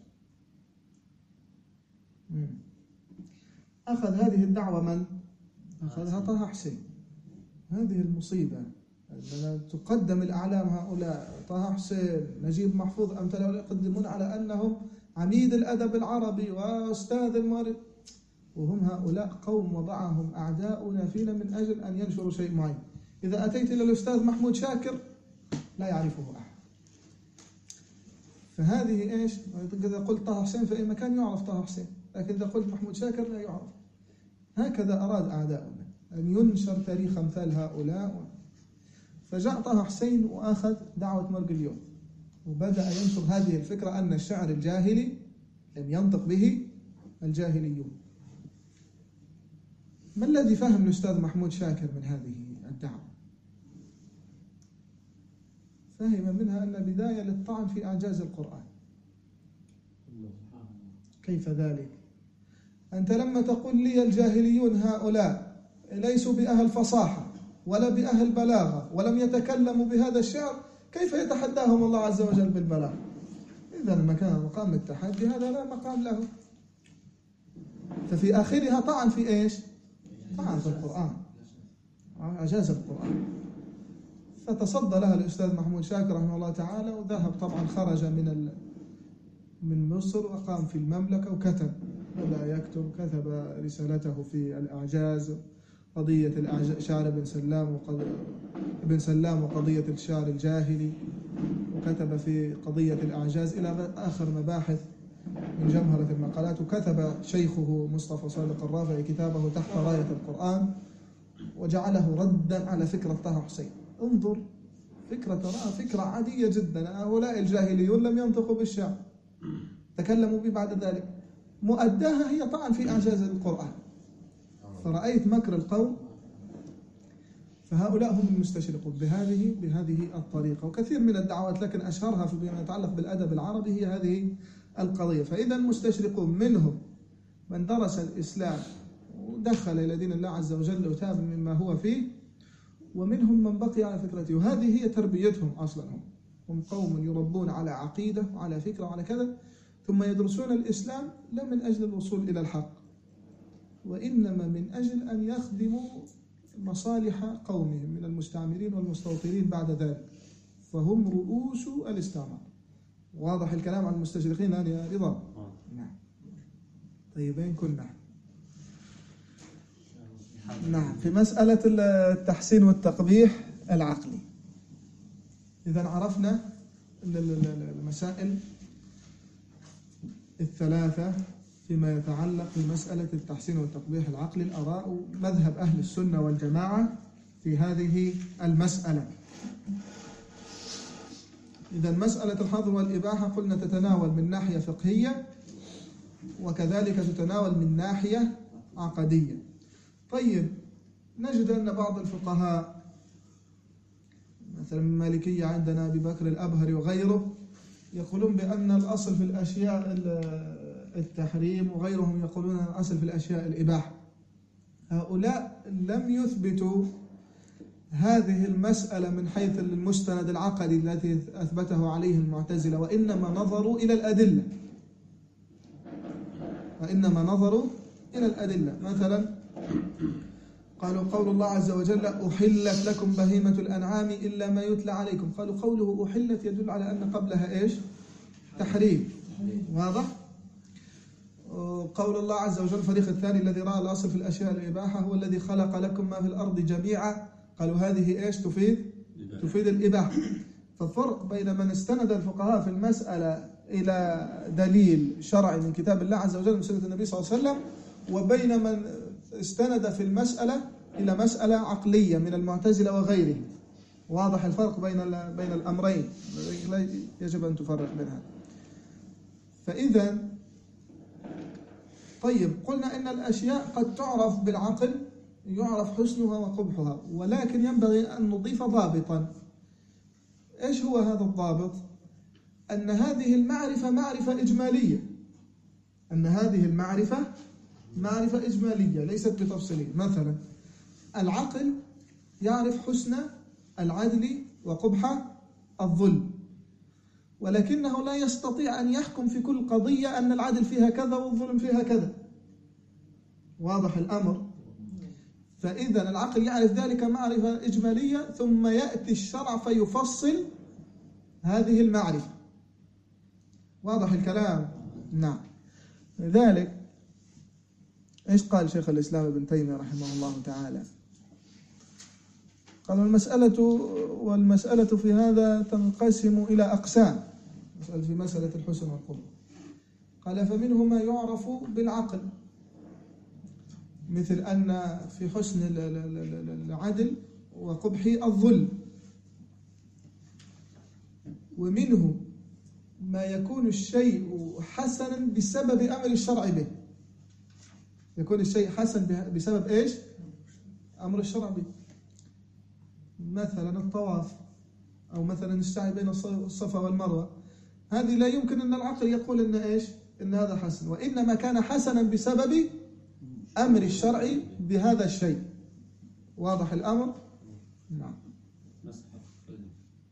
أخذ هذه الدعوة من؟ أخذها طه حسين. هذه المصيبة أننا تقدم الأعلام هؤلاء طه حسين نجيب محفوظ أمثال يقدمون على أنهم عميد الأدب العربي وأستاذ المؤرخ، وهم هؤلاء قوم وضعهم أعداؤنا فينا من أجل أن ينشروا شيء معين. إذا أتيت إلى الأستاذ محمود شاكر لا يعرفه أحد. فهذه إيش؟ إذا قلت طه حسين في أي مكان يعرف طه حسين، لكن إذا قلت محمود شاكر لا يعرف. هكذا أراد أعداؤنا أن ينشر تاريخ أمثال هؤلاء. فجاء طه حسين وأخذ دعوة مرجليوث وبدأ ينشر هذه الفكرة أن الشعر الجاهلي لم ينطق به الجاهليون. ما الذي فهم الأستاذ محمود شاكر من هذه الدعوة؟ فهم منها أن بداية للطعن في إعجاز القرآن، كيف ذلك؟ أنت لما تقول لي الجاهليون هؤلاء ليسوا بأهل فصاحة ولا بأهل بلاغة ولم يتكلموا بهذا الشعر، كيف يتحداهم الله عز وجل بالبلاغة؟ إذا مكان مقام التحدي هذا لا مقام له. ففي آخرها طعن في إيش؟ طعن في القرآن، أجاز القرآن. فتصدى لها الأستاذ محمود شاكر رحمه الله تعالى، وذهب طبعا خرج من من مصر وقام في المملكة وكتب، بدأ يكتب، كتب رسالته في الإعجاز، قضية الإعجاز شعر ابن سلام وقضية ابن سلام وقضية الشعر الجاهلي، وكتب في قضية الإعجاز إلى آخر مباحث من جمهرة المقالات. وكتب شيخه مصطفى صادق الرافعي كتابه تحت راية القرآن، وجعله ردا على فكرة طه حسين. انظر، فكرة فكرة عادية جدا، هؤلاء الجاهليون لم ينطقوا بالشعر، تكلموا به بعد ذلك، مؤداها هي طعن في إعجاز القرآن. فرأيت مكر القوم. فهؤلاء هم المستشرقون بهذه بهذه الطريقة، وكثير من الدعوات، لكن أشهرها فيما يتعلق بالأدب العربي هي هذه القضية. فإذا المستشرقون منهم من درس الإسلام ودخل إلى دين الله عز وجل وتاب مما هو فيه، ومنهم من بقي على فكرته، وهذه هي تربيتهم أصلا. هم هم قوم يربون على عقيدة وعلى فكرة وعلى كذا، ثم يدرسون الإسلام لا من أجل الوصول إلى الحق، وإنما من أجل أن يخدموا مصالح قومهم من المستعمرين والمستوطنين بعد ذلك، فهم رؤوس الاستعمار. واضح الكلام عن المستشرقين الآن يا رضا؟ نعم. طيب أين كنا؟ نعم، في مسألة التحسين والتقبيح العقلي. إذا عرفنا المسائل الثلاثة فيما يتعلق بمسألة التحسين والتقبيح العقلي، الآراء مذهب أهل السنة والجماعة في هذه المسألة. إذا مسألة الحظر والإباحة قلنا تتناول من ناحية فقهية، وكذلك تتناول من ناحية عقدية. طيب، نجد أن بعض الفقهاء مثلا المالكية عندنا أبي بكر الأبهري وغيره يقولون بأن الأصل في الأشياء التحريم، وغيرهم يقولون أن الأصل في الأشياء الإباحة. هؤلاء لم يثبتوا هذه المسألة من حيث المستند العقدي التي أثبته عليه المعتزلة، وإنما نظروا إلى الأدلة وإنما نظروا إلى الأدلة. مثلا قالوا قول الله عز وجل أحلت لكم بهيمة الأنعام إلا ما يتلى عليكم، قالوا قوله أحلت يدل على أن قبلها إيش؟ تحريم. واضح؟ قول الله عز وجل الفريق الثاني الذي رأى الأصل في الأشياء الإباحة هو الذي خلق لكم ما في الأرض جميعا، قالوا هذه إيش؟ تفيد تفيد الإباحة. فالفرق بين من استند الفقهاء في المسألة إلى دليل شرعي من كتاب الله عز وجل من سنة النبي صلى الله عليه وسلم، وبين من استند في المسألة إلى مسألة عقلية من المعتزلة وغيره. واضح الفرق بين بين الأمرين، يجب أن تفرق بينها. فإذا طيب، قلنا إن الأشياء قد تعرف بالعقل، يعرف حسنها وقبحها، ولكن ينبغي أن نضيف ضابطا. إيش هو هذا الضابط؟ أن هذه المعرفة معرفة إجمالية، أن هذه المعرفة معرفة إجمالية ليست بتفصيلية. مثلا العقل يعرف حسن العدل وقبح الظلم، ولكنه لا يستطيع أن يحكم في كل قضية أن العدل فيها كذا والظلم فيها كذا. واضح الأمر؟ فإذا العقل يعرف ذلك معرفة إجمالية، ثم يأتي الشرع فيفصل هذه المعرفة. واضح الكلام؟ نعم. لذلك إيش قال شيخ الإسلام ابن تيمية رحمه الله تعالى؟ قال المسألة والمسألة في هذا تنقسم إلى أقسام، في مسألة الحسن والقبح. قال فمنه ما يعرف بالعقل، مثل أن في حسن العدل وقبح الظلم. ومنه ما يكون الشيء حسنا بسبب أمر الشرع به، يكون الشيء حسن بسبب إيش؟ أمر الشرع به. مثلا الطواف، أو مثلا السعي بين الصفا والمروة، هذه لا يمكن أن العقل يقول أن إيش؟ إن هذا حسن، وإنما كان حسنا بسبب أمر الشرع بهذا الشيء. واضح الأمر؟ نعم. مسح الخفين.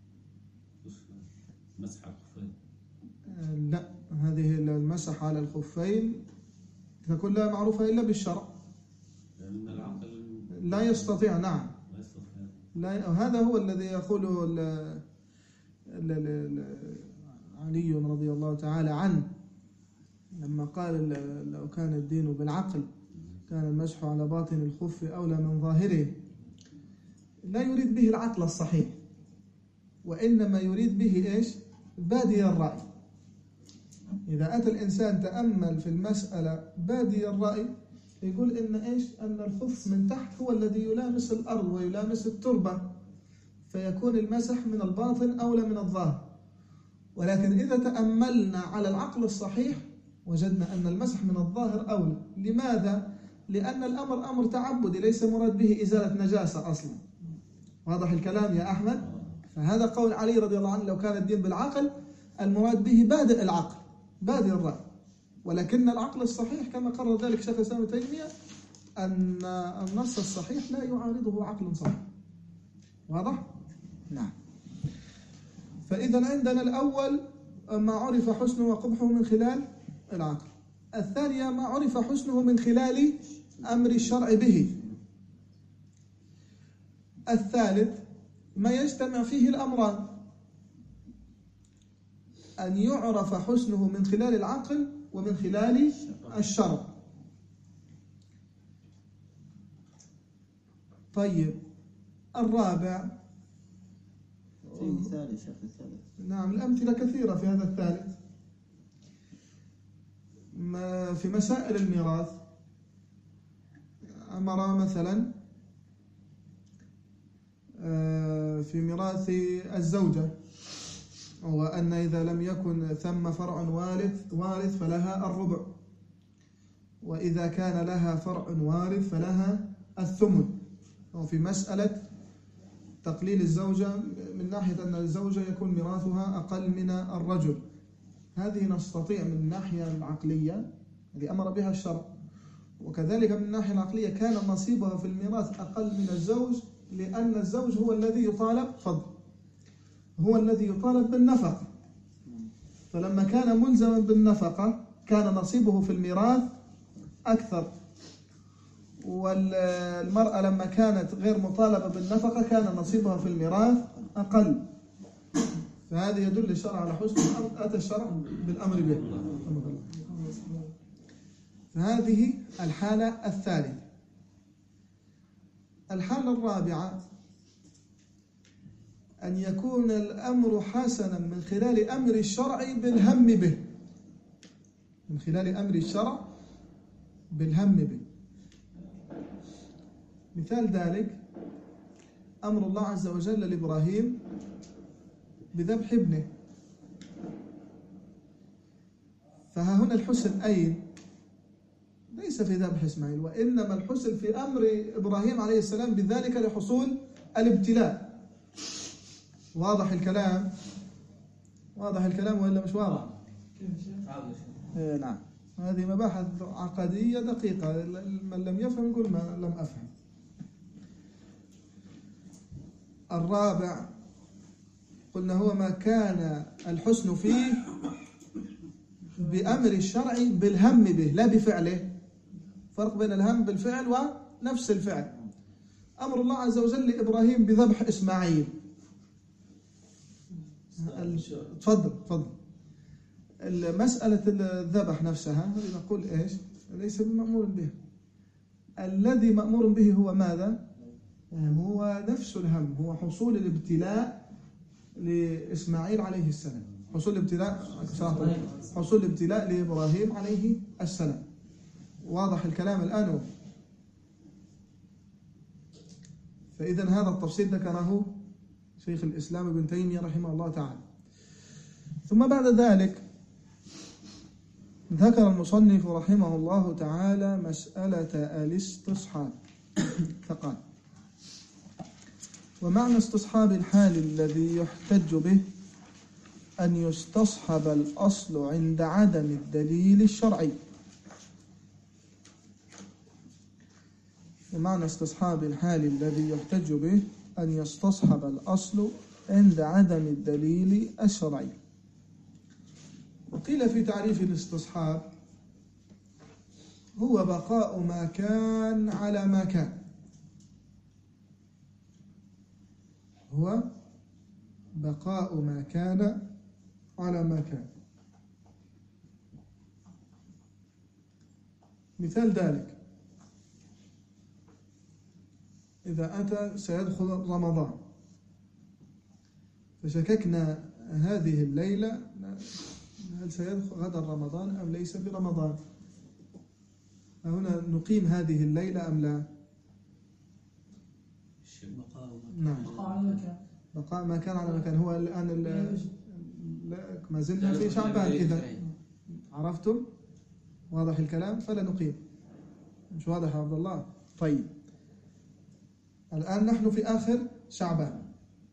مسح الخفين. لا، هذه المسح على الخفين تكون لا معروفة إلا بالشرع. لأن العقل لا يستطيع. نعم. لا يستطيع. لا، هذا هو الذي يقوله ال ال ال علي رضي الله تعالى عنه لما قال لو كان الدين بالعقل كان المسح على باطن الخف أولى من ظاهره. لا يريد به العقل الصحيح، وإنما يريد به إيش؟ بادي الرأي. إذا أتى الإنسان تأمل في المسألة بادي الرأي يقول إن إيش؟ أن الخف من تحت هو الذي يلامس الأرض ويلامس التربة، فيكون المسح من الباطن أولى من الظاهر. ولكن إذا تأملنا على العقل الصحيح وجدنا أن المسح من الظاهر أولى. لماذا؟ لأن الأمر أمر تعبدي، ليس مراد به إزالة نجاسة أصلا. واضح الكلام يا أحمد؟ فهذا قول علي رضي الله عنه لو كان الدين بالعقل المراد به بادئ العقل، بادئ الرأي. ولكن العقل الصحيح كما قرر ذلك شيخ الإسلام ابن تيمية أن النص الصحيح لا يعارضه عقل صحيح. واضح؟ نعم. فإذا عندنا الأول ما عرف حسنه وقبحه من خلال العقل. الثانية ما عرف حسنه من خلال أمر الشرع به. الثالث ما يجتمع فيه الأمران، أن يعرف حسنه من خلال العقل ومن خلال الشرع. طيب الرابع. في مثال يا شيخ الثالث. نعم، الأمثلة كثيرة في هذا الثالث. ما في مسائل الميراث أمر مثلا في ميراث الزوجة، وأن إذا لم يكن ثم فرع وارث وارث فلها الربع، وإذا كان لها فرع وارث فلها الثمن. وفي مسألة تقليل الزوجة من ناحية أن الزوجة يكون ميراثها أقل من الرجل، هذه نستطيع من الناحية العقلية التي أمر بها الشرع، وكذلك من الناحية العقلية كان نصيبها في الميراث أقل من الزوج، لأن الزوج هو الذي يطالب فضل هو الذي يطالب بالنفقة، فلما كان ملزما بالنفقة كان نصيبه في الميراث أكثر، والمرأة لما كانت غير مطالبة بالنفقة كان نصيبها في الميراث أقل. فهذا يدل الشرع على حسن الأمر، أتى الشرع بالأمر به. فهذه الحالة الثالثة. الحالة الرابعة أن يكون الأمر حسنا من خلال أمر الشرع بالهم به، من خلال أمر الشرع بالهم به. مثال ذلك أمر الله عز وجل لإبراهيم بذبح ابنه. فها هنا الحسن أين؟ ليس في ذبح إسماعيل، وإنما الحسن في أمر إبراهيم عليه السلام بذلك لحصول الابتلاء. واضح الكلام؟ واضح الكلام وإلا مش واضح؟ إيه نعم، هذه مباحث عقدية دقيقة، من لم يفهم يقول ما لم أفهم. الرابع قلنا هو ما كان الحسن فيه بأمر الشرع بالهم به لا بفعله. فرق بين الهم بالفعل ونفس الفعل. أمر الله عز وجل لإبراهيم بذبح إسماعيل. تفضل تفضل. المسألة الذبح نفسها نقول إيش؟ ليس بمأمور به. الذي مأمور به هو ماذا؟ هو نفس الهم، هو حصول الابتلاء لإسماعيل عليه السلام، حصول الابتلاء حصول الابتلاء لإبراهيم عليه السلام. واضح الكلام الآن؟ فإذا هذا التفصيل ذكره شيخ الإسلام ابن تيمية رحمه الله تعالى. ثم بعد ذلك ذكر المصنف رحمه الله تعالى مسألة الاستصحاب فقال: ومعنى استصحاب الحال الذي يحتج به أن يستصحب الأصل عند عدم الدليل الشرعي. ومعنى استصحاب الحال الذي يحتج به أن يستصحب الأصل عند عدم الدليل الشرعي. وقيل في تعريف الاستصحاب هو بقاء ما كان على ما كان، هو بقاء ما كان على ما كان. مثال ذلك إذا أتى سيدخل رمضان فشككنا هذه الليلة هل سيدخل غدا رمضان أم ليس برمضان، فهنا نقيم هذه الليلة أم لا؟ نعم، بقاء ما كان على ما كان. هو الآن ما زلنا في شعبان، إذا عرفتم واضح الكلام فلا نقيم. مش واضح يا عبد الله؟ طيب الآن نحن في آخر شعبان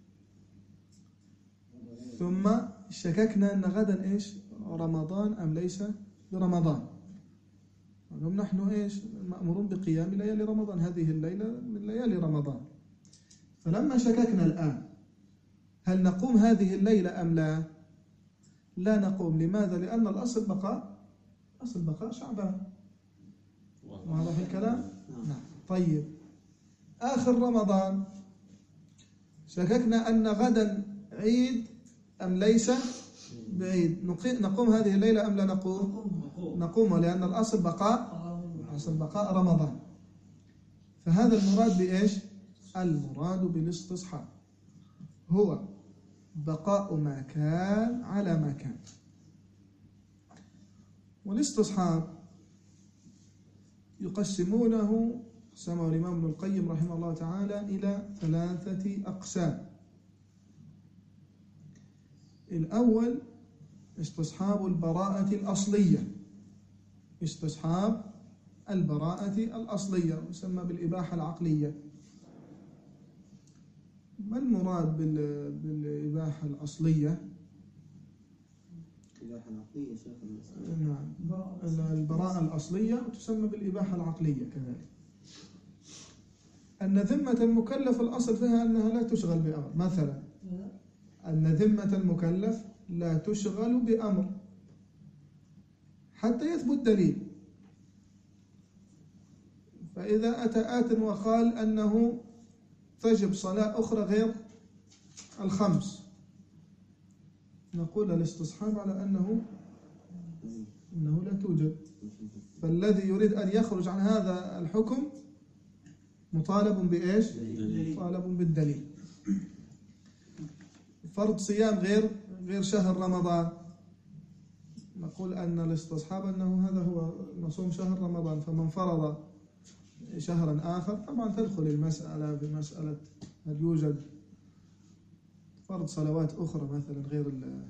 ثم شككنا أن غدا إيش رمضان أم ليس برمضان. نحن إيش مأمورون بقيام ليالي رمضان، هذه الليلة من ليالي رمضان. فلما شككنا الآن هل نقوم هذه الليلة أم لا؟ لا نقوم. لماذا؟ لأن الأصل بقاء أصل بقاء شعبان. واضح الكلام؟ نعم. طيب آخر رمضان شككنا أن غدا عيد أم ليس بعيد، نقوم هذه الليلة أم لا نقوم؟ نقوم، لأن الأصل بقاء أصل بقاء رمضان. فهذا المراد بإيش؟ المراد بالاستصحاب هو بقاء ما كان على ما كان. والاستصحاب يقسمونه قسمه الإمام ابن القيم رحمه الله تعالى إلى ثلاثة أقسام. الأول استصحاب البراءة الأصلية، استصحاب البراءة الأصلية يسمى بالإباحة العقلية. ما المراد بالإباحة الأصلية؟ الإباحة العقلية شيخ. نعم، البراءة الأصلية تسمى بالإباحة العقلية كذلك. أن ذمة المكلف الأصل فيها أنها لا تشغل بأمر، مثلا أن ذمة المكلف لا تشغل بأمر حتى يثبت دليل. فإذا أتى آت وقال أنه تجب صلاة أخرى غير الخمس، نقول الاستصحاب على أنه أنه لا توجد. فالذي يريد أن يخرج عن هذا الحكم مطالب بإيش؟ مطالب بالدليل. فرض صيام غير غير شهر رمضان، نقول أن الاستصحاب أنه هذا هو نصوم شهر رمضان، فمن فرض شهرا آخر طبعا تدخل المسألة بمسألة هل يوجد فرض صلوات أخرى مثلا غير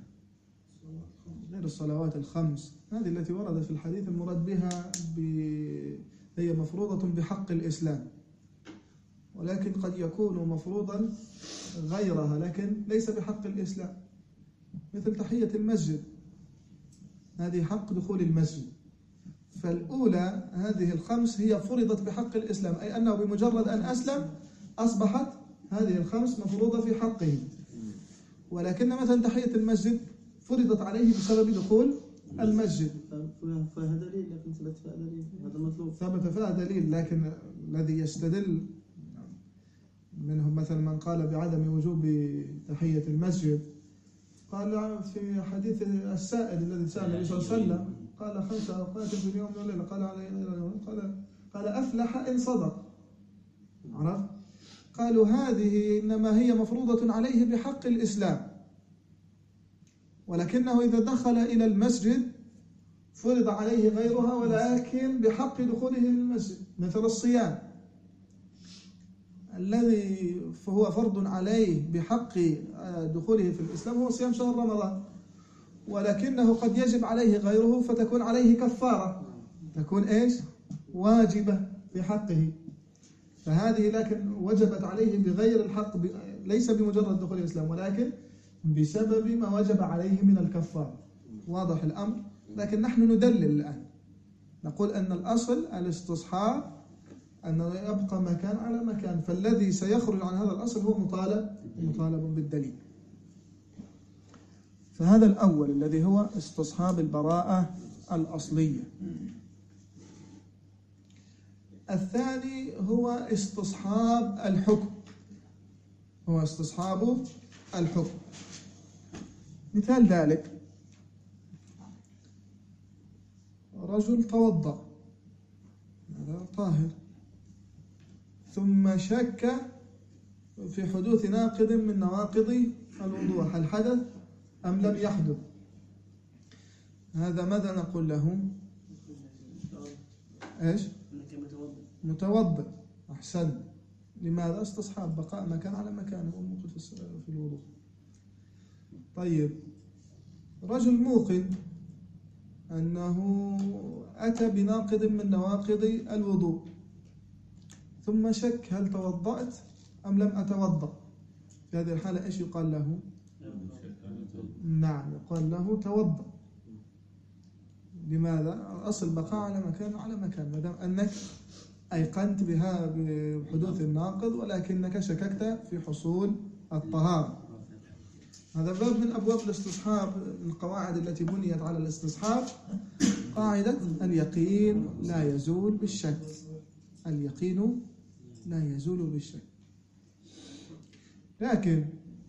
غير الصلوات الخمس، هذه التي وردت في الحديث المراد بها ب... هي مفروضة بحق الإسلام، ولكن قد يكون مفروضا غيرها لكن ليس بحق الإسلام، مثل تحية المسجد، هذه حق دخول المسجد. فالأولى هذه الخمس هي فرضت بحق الإسلام، أي أنه بمجرد أن أسلم أصبحت هذه الخمس مفروضة في حقه. ولكن مثلا تحية المسجد فرضت عليه بسبب دخول المسجد، فيها دليل، لكن ثبت فيها دليل، هذا مطلوب. ثبت فيها دليل، لكن الذي يستدل منهم مثلا من قال بعدم وجوب تحية المسجد، قال في حديث السائل الذي سأل النبي صلى الله عليه وسلم قال خمس أوقات في اليوم والليلة، قال عليه قال قال أفلح إن صدق. عرف؟ قالوا هذه إنما هي مفروضة عليه بحق الإسلام، ولكنه إذا دخل إلى المسجد فرض عليه غيرها ولكن بحق دخوله للمسجد، مثل الصيام الذي فهو فرض عليه بحق دخوله في الإسلام هو صيام شهر رمضان، ولكنه قد يجب عليه غيره فتكون عليه كفارة، تكون إيش؟ واجبة في حقه. فهذه لكن وجبت عليه بغير الحق، ليس بمجرد دخول الإسلام، ولكن بسبب ما وجب عليه من الكفارة. واضح الأمر؟ لكن نحن ندلل الآن، نقول أن الأصل الاستصحاب، أنه يبقى مكان على مكان، فالذي سيخرج عن هذا الأصل هو مطالب مطالب بالدليل. فهذا الأول الذي هو استصحاب البراءة الأصلية. الثاني هو استصحاب الحكم، هو استصحاب الحكم. مثال ذلك رجل توضأ، هذا طاهر، ثم شك في حدوث ناقض من نواقض الوضوء، هل حدث أم لم يحدث؟ هذا ماذا نقول له؟ إيش؟ متوضئ. أحسن. لماذا؟ استصحاب بقاء مكان على مكانه وموقف في الوضوء. طيب رجل موقن أنه أتى بناقض من نواقض الوضوء، ثم شك هل توضأت أم لم أتوضأ؟ في هذه الحالة إيش يقال له؟ نعم، يقال له توضأ. لماذا؟ أصل بقاء على مكان على مكان، ما دام أنك أيقنت بها بحدوث الناقض ولكنك شككت في حصول الطهارة. هذا باب من أبواب الاستصحاب، القواعد التي بنيت على الاستصحاب قاعدة اليقين لا يزول بالشك. اليقين لا يزول بالشك. لكن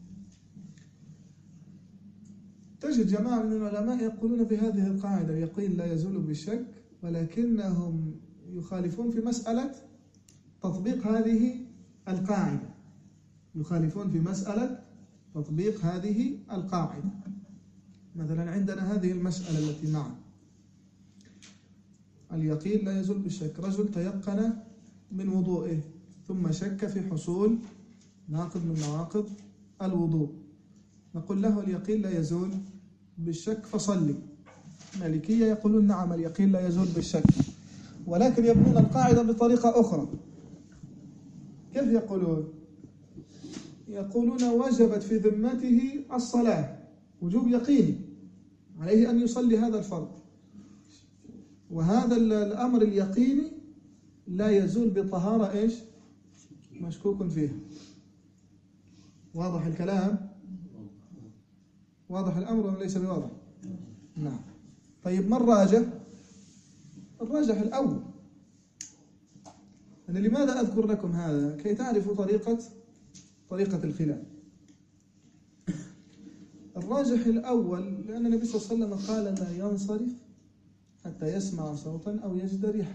تجد جماعة من العلماء يقولون بهذه القاعدة اليقين لا يزول بالشك، ولكنهم يخالفون في مسألة تطبيق هذه القاعدة، يخالفون في مسألة تطبيق هذه القاعدة. مثلا عندنا هذه المسألة التي معنا، اليقين لا يزول بالشك. رجل تيقن من وضوئه ثم شك في حصول ناقض من نواقض الوضوء، نقول له اليقين لا يزول بالشك فصلي. مالكية يقولون نعم اليقين لا يزول بالشك، ولكن يبنون القاعدة بطريقة أخرى. كيف يقولون؟ يقولون وجبت في ذمته الصلاة وجوب يقيني، عليه أن يصلي هذا الفرض، وهذا الأمر اليقيني لا يزول بطهارة إيش؟ مشكوك فيها. واضح الكلام؟ واضح الأمر ولا ليس بواضح؟ نعم. طيب ما الراجح؟ الراجح الأول. أنا لماذا أذكر لكم هذا؟ كي تعرفوا طريقة طريقة الخلاف. الراجح الأول لأن النبي صلى الله عليه وسلم قال لا ينصرف حتى يسمع صوتا أو يجد ريحا،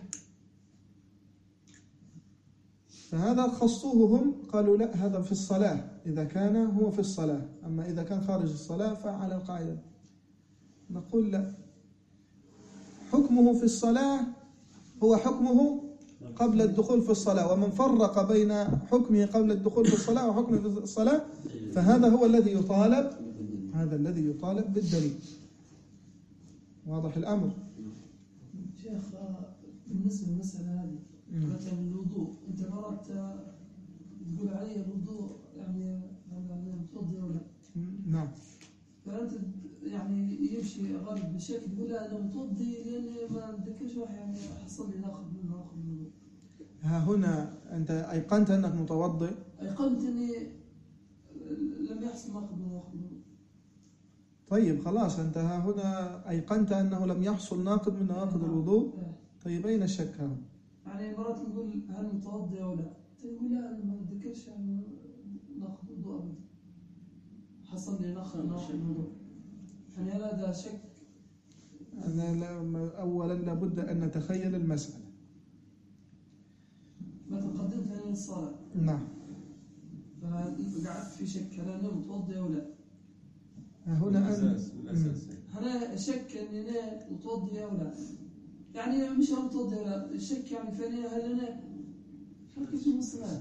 فهذا خصوه هم، قالوا لا هذا في الصلاة إذا كان هو في الصلاة، أما إذا كان خارج الصلاة فعلى القاعدة. نقول لا، حكمه في الصلاة هو حكمه قبل الدخول في الصلاة، ومن فرق بين حكمه قبل الدخول في الصلاة وحكمه في الصلاة فهذا هو الذي يطالب، هذا الذي يطالب بالدليل. واضح الأمر؟ شيخ بالنسبة للمسألة هذه مثلا الوضوء، أنت مرات تقول علي الوضوء يعني متوضئ ولا؟ نعم. فأنت يعني يمشي غالب بالشكل تقول لا أنا متوضئ لأني ما أتذكرش واحد يعني حصل لي ناخذ منه ناخذ منه. ها هنا أنت أيقنت أنك متوضئ؟ أيقنت أني لم يحصل ناخذ منه ناخذ منه. طيب خلاص أنت ها هنا أيقنت أنه لم يحصل ناقض من نواقض الوضوء. طيب أين الشك هنا؟ يعني مرات نقول هل متوضئ أو لا؟ تقول لا أنا ما أتذكرش يعني ناخذ وضوء أبدا، حصل لي ناخذ ناخذ وضوء. يعني هذا شك. أنا أولا لابد أن نتخيل المسألة. مثلا قدمت أنا الصلاة. نعم. فقعدت في شك هل أنا متوضئ أو لا؟ هنا أن أنا شك أني أنا متوضئ أو لا، يعني مش متوضئ ولا الشك يعني فأنا هل أنا حركت من الصلاة.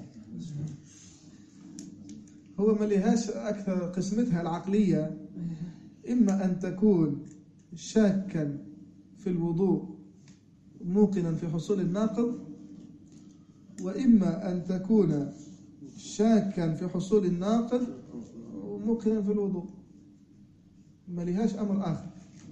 هو ما لهاش أكثر قسمتها العقلية، إما أن تكون شاكا في الوضوء موقنا في حصول الناقض، وإما أن تكون شاكا في حصول الناقض وموقنا في الوضوء. ما لهاش أمر آخر.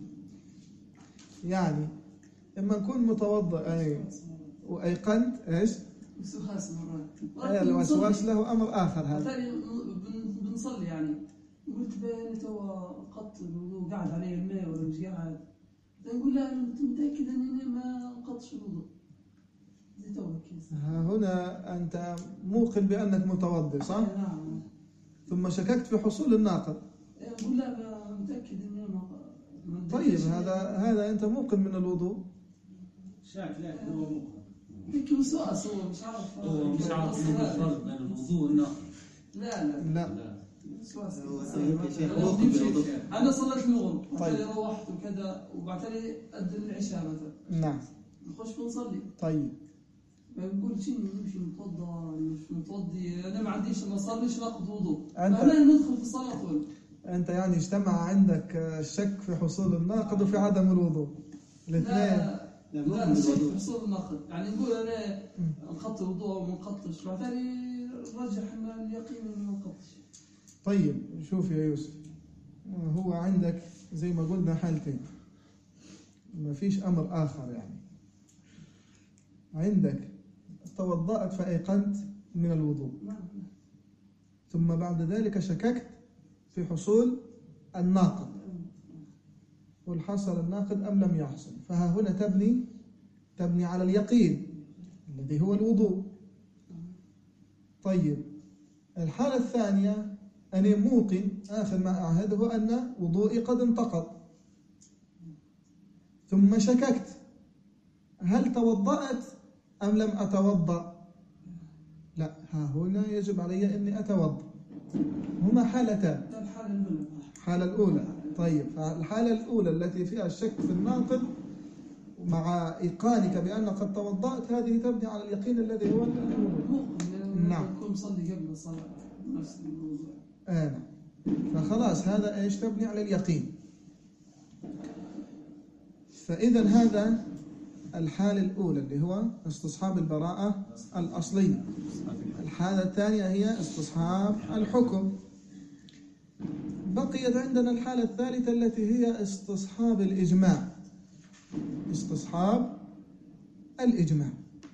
يعني إما نكون متوضئ أي وأيقنت إيش؟ وسواس مرات. أي الوسواس له أمر آخر هذا. مثلا بنصلي يعني قلت بين توا قط الوضوء قاعد عليه الماء ولا مش قاعد، نقول لا أنت متأكد إني ما قطش الوضوء. زي توا كيس. هنا أنت موقن بأنك متوضئ صح؟ نعم. ثم شككت في حصول الناقض. نقول لا أنا متأكد إني ما. طيب هذا هذا أنت موقن من الوضوء. شاك لا هو مو هيك وسواس هو مش عارف. هو مش عارف يفرق الفرق بين الوضوء والنقض. لا لا. لا. وسواس. هو أنا صليت المغرب طيب. بعدين روحت وكذا وبعدين أذن العشاء مثلا. نعم. نخش بنصلي. طيب. ما بنقول شيء نمشي متوضى مش متوضي، أنا ما عنديش ما أصليش ناقض وضوء. أنت- أنا ندخل في الصلاة طول. أنت يعني اجتمع عندك الشك في حصول الناقض وفي عدم الوضوء الاثنين. لا لا الشك في حصول النقد، يعني نقول أنا نقطع الوضوء أو ما نقطش، بعدين نرجح أن اليقين إنه ما نقطش. طيب شوف يا يوسف، هو عندك زي ما قلنا حالتين، ما فيش أمر آخر. يعني عندك توضأت فأيقنت من الوضوء، ثم بعد ذلك شككت في حصول الناقض، قل حصل الناقض أم لم يحصل، فها هنا تبني تبني على اليقين الذي هو الوضوء. طيب الحالة الثانية أنا موقن آخر ما أعهده أن وضوئي قد انتقض، ثم شككت هل توضأت أم لم أتوضأ. لا، ها هنا يجب علي أني أتوضأ. هما حالتان. الحالة الأولى. الحالة الأولى. طيب الحالة الأولى التي فيها الشك في الناقض مع إيقانك بأن قد توضأت، هذه تبني على اليقين الذي هو الوضوء. نعم. يكون مصلي قبل الصلاة نفس الموضوع. آه. فخلاص هذا إيش تبني على اليقين. فإذا هذا الحالة الأولى اللي هو استصحاب البراءة الأصلية. الحالة الثانية هي استصحاب الحكم. بقيت عندنا الحالة الثالثة التي هي استصحاب الإجماع. استصحاب الإجماع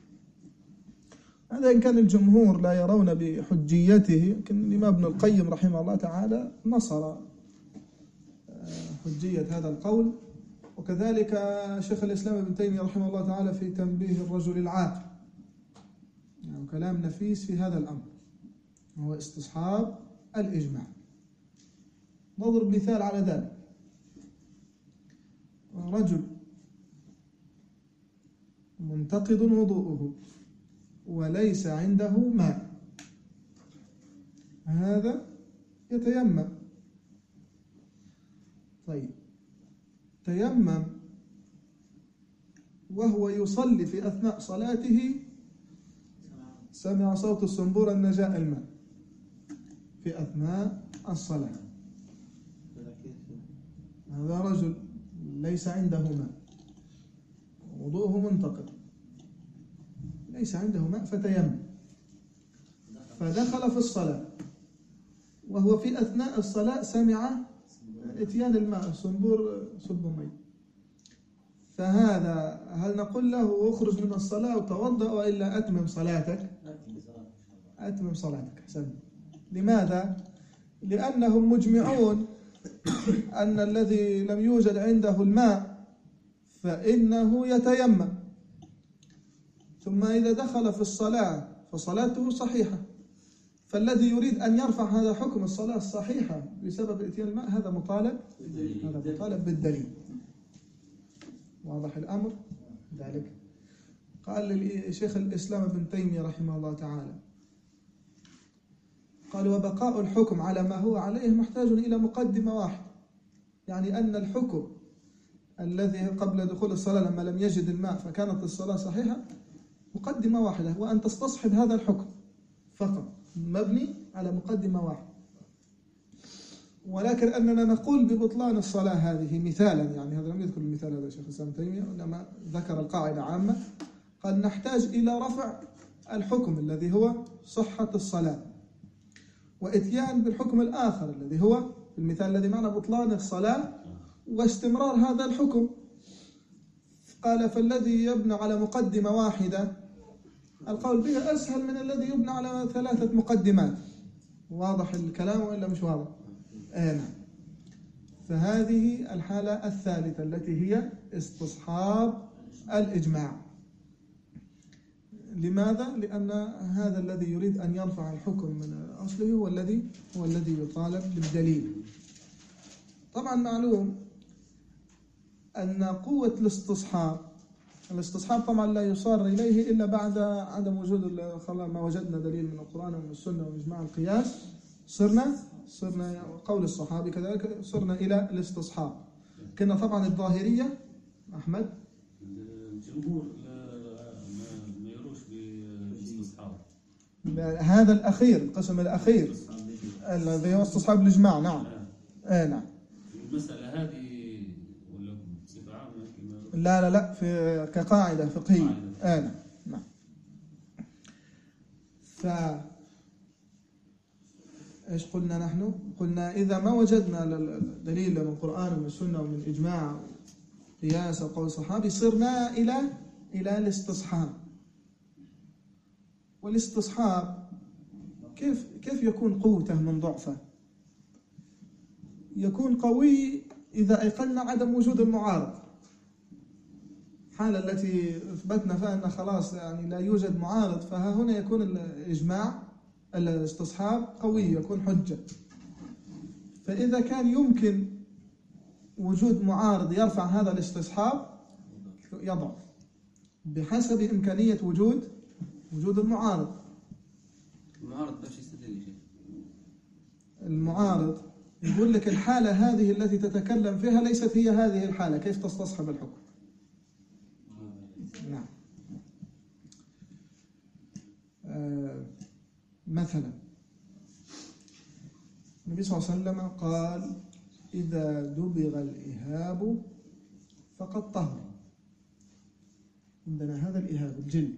هذا إن كان الجمهور لا يرون بحجيته، لكن الإمام ابن القيم رحمه الله تعالى نصر حجية هذا القول، وكذلك شيخ الإسلام ابن تيمية رحمه الله تعالى في تنبيه الرجل العاقل، يعني كلام نفيس في هذا الأمر، هو استصحاب الإجماع. نضرب مثال على ذلك. رجل منتقد وضوءه وليس عنده ماء، هذا يتيمم. طيب تيمم وهو يصلي في أثناء صلاته سمع صوت الصنبور أن جاء الماء في أثناء الصلاة. هذا رجل ليس عنده ماء، وضوءه منتقد، ليس عنده ماء فتيمم، فدخل في الصلاة وهو في أثناء الصلاة سمع اتيان الماء، صنبور صب مي. فهذا هل نقول له اخرج من الصلاة وتوضأ وإلا أتمم صلاتك؟ أتمم صلاتك. حسن. لماذا؟ لأنهم مجمعون أن الذي لم يوجد عنده الماء فإنه يتيمم، ثم إذا دخل في الصلاة فصلاته صحيحة، فالذي يريد أن يرفع هذا حكم الصلاة الصحيحة بسبب اتيان الماء هذا مطالب هذا مطالب بالدليل. واضح الأمر؟ ذلك قال شيخ الإسلام ابن تيمية رحمه الله تعالى، قال وبقاء الحكم على ما هو عليه محتاج إلى مقدمة واحدة، يعني أن الحكم الذي قبل دخول الصلاة لما لم يجد الماء فكانت الصلاة صحيحة، مقدمة واحدة وأن تستصحب هذا الحكم فقط، مبني على مقدمة واحدة. ولكن أننا نقول ببطلان الصلاة هذه مثالا، يعني هذا لم يذكر المثال هذا شيخ الإسلام ابن تيمية، إنما ذكر القاعدة عامة، قال نحتاج إلى رفع الحكم الذي هو صحة الصلاة وإتيان بالحكم الآخر الذي هو المثال الذي معنا بطلان الصلاة واستمرار هذا الحكم. قال فالذي يبنى على مقدمة واحدة القول به أسهل من الذي يبنى على ثلاثة مقدمات. واضح الكلام وإلا مش واضح؟ آه نعم. فهذه الحالة الثالثة التي هي استصحاب الإجماع. لماذا؟ لأن هذا الذي يريد أن يرفع الحكم من أصله هو الذي هو الذي يطالب بالدليل. طبعا معلوم أن قوة الاستصحاب الاستصحاب طبعا لا يصار إليه إلا بعد عدم وجود ما وجدنا دليل من القرآن ومن السنة ومن إجماع القياس صرنا صرنا قول الصحابي كذلك صرنا إلى الاستصحاب. كنا طبعا الظاهرية أحمد الجمهور ما يروش بالاستصحاب. هذا الأخير القسم الأخير الذي هو استصحاب الإجماع. نعم آه نعم. المسألة هذه ولا بصفة عامة؟ لا لا لا في كقاعدة فقهية. آه نعم نعم. ف إيش قلنا نحن؟ قلنا إذا ما وجدنا دليل من القرآن ومن السنة ومن إجماع قياس أو قول صحابي صرنا إلى إلى الاستصحاب. والاستصحاب كيف كيف يكون قوته من ضعفه؟ يكون قوي إذا أيقنا عدم وجود المعارض. الحالة التي أثبتنا فيها أن خلاص يعني لا يوجد معارض، فها هنا يكون الإجماع الاستصحاب قوي، يكون حجة. فإذا كان يمكن وجود معارض يرفع هذا الاستصحاب يضعف بحسب إمكانية وجود وجود المعارض. المعارض باش يستدل شيء. المعارض يقول لك الحالة هذه التي تتكلم فيها ليست هي هذه الحالة، كيف تستصحب الحكم؟ نعم. آه مثلا النبي صلى الله عليه وسلم قال إذا دبغ الإهاب فقد طهر. عندنا هذا الإهاب الجلد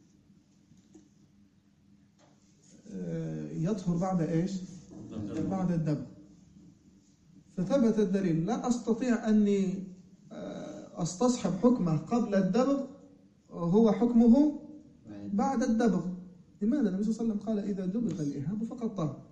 يطهر بعد إيش؟ بعد الدبغ. فثبت الدليل لا أستطيع أني أستصحب حكمه قبل الدبغ وهو حكمه بعد الدبغ. لماذا؟ النبي صلى الله عليه وسلم قال إذا دبغ الإهاب فقد طهر.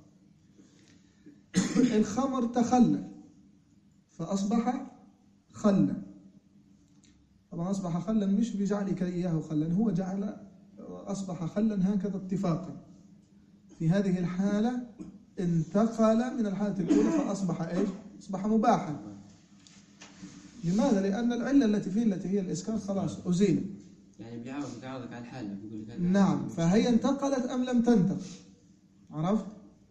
الخمر تخلل فأصبح خلا. طبعا أصبح خلا مش بجعلك إياه خلا، هو جعل أصبح خلا هكذا اتفاقا. في هذه الحالة انتقل من الحالة الأولى فأصبح إيش؟ أصبح مباحا. لماذا؟ لأن العلة التي فيه التي هي الإسكار خلاص أزيلت. يعني بيعاود بيعاودك على الحالة بيقول لك نعم. فهي انتقلت أم لم تنتقل؟ عرفت؟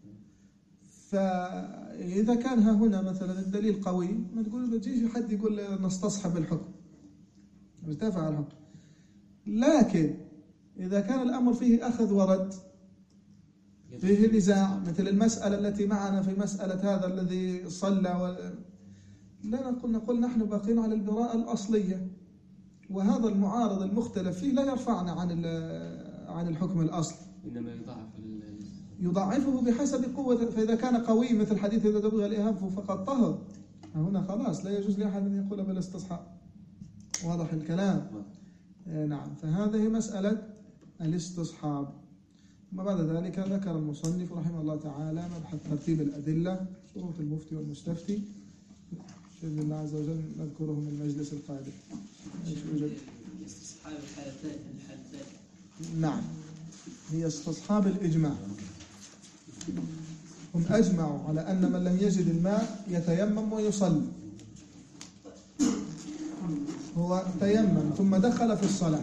فإذا كان ها هنا مثلا الدليل قوي ما تقول ما تجيش حد يقول نستصحب الحكم ارتفع الحكم. لكن إذا كان الأمر فيه أخذ ورد فيه نزاع مثل المسألة التي معنا في مسألة هذا الذي صلى و... لا نقول نقول نحن باقين على البراءة الأصلية، وهذا المعارض المختلف فيه لا يرفعنا عن عن الحكم الأصلي، إنما يضاعف يضاعفه بحسب قوة. فإذا كان قوي مثل حديث إذا دبغ الإهاب فقد طهر، هنا خلاص لا يجوز لأحد أن يقول بالاستصحاب. واضح الكلام؟ نعم. فهذه مسألة الاستصحاب. ثم بعد ذلك ذكر المصنف رحمه الله تعالى مبحث ترتيب الأدلة، شروط المفتي والمستفتي. بإذن الله عز وجل نذكره من المجلس القادم. استصحاب الحالة الثالثة الحالة الثالثة. نعم، هي استصحاب الإجماع. هم أجمعوا على أن من لم يجد الماء يتيمم ويصلي. هو تيمم ثم دخل في الصلاة،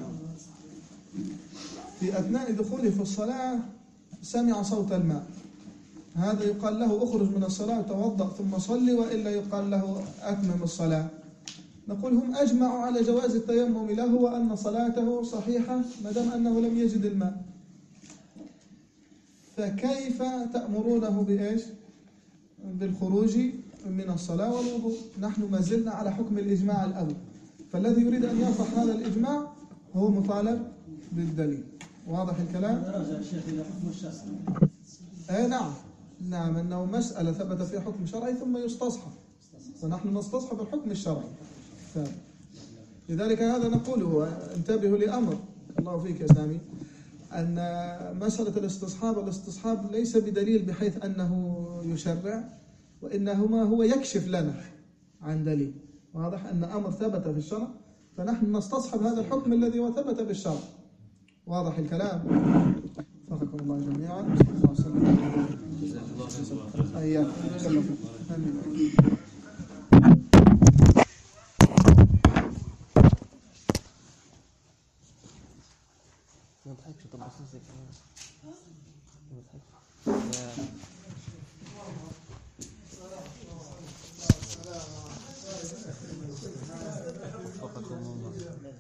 في أثناء دخوله في الصلاة سمع صوت الماء، هذا يقال له اخرج من الصلاة وتوضأ ثم صلي، وإلا يقال له أتمم الصلاة. نقول هم أجمعوا على جواز التيمم له وأن صلاته صحيحة ما دام أنه لم يجد الماء. فكيف تأمرونه بإيش؟ بالخروج من الصلاة والوضوء؟ نحن ما زلنا على حكم الإجماع الأول، فالذي يريد أن يرفع هذا الإجماع هو مطالب بالدليل. واضح الكلام؟ راجع الشيخ إلى حكم الشخص. أي نعم، نعم، أنه مسألة ثبت فيها حكم شرعي ثم يستصحب، ونحن نستصحب الحكم الشرعي. لذلك هذا نقوله، انتبهوا لأمر الله فيك يا سامي، أن مسألة الاستصحاب الاستصحاب ليس بدليل بحيث أنه يشرع، وإنما هو يكشف لنا عن دليل. واضح أن أمر ثبت في الشرع فنحن نستصحب هذا الحكم الذي هو ثبت بالشرع. واضح الكلام؟ وفقكم الله جميعا. الله وسلم. أياكم. آمين. ما تضحكش، طب بس ازاي؟ ما تضحكش.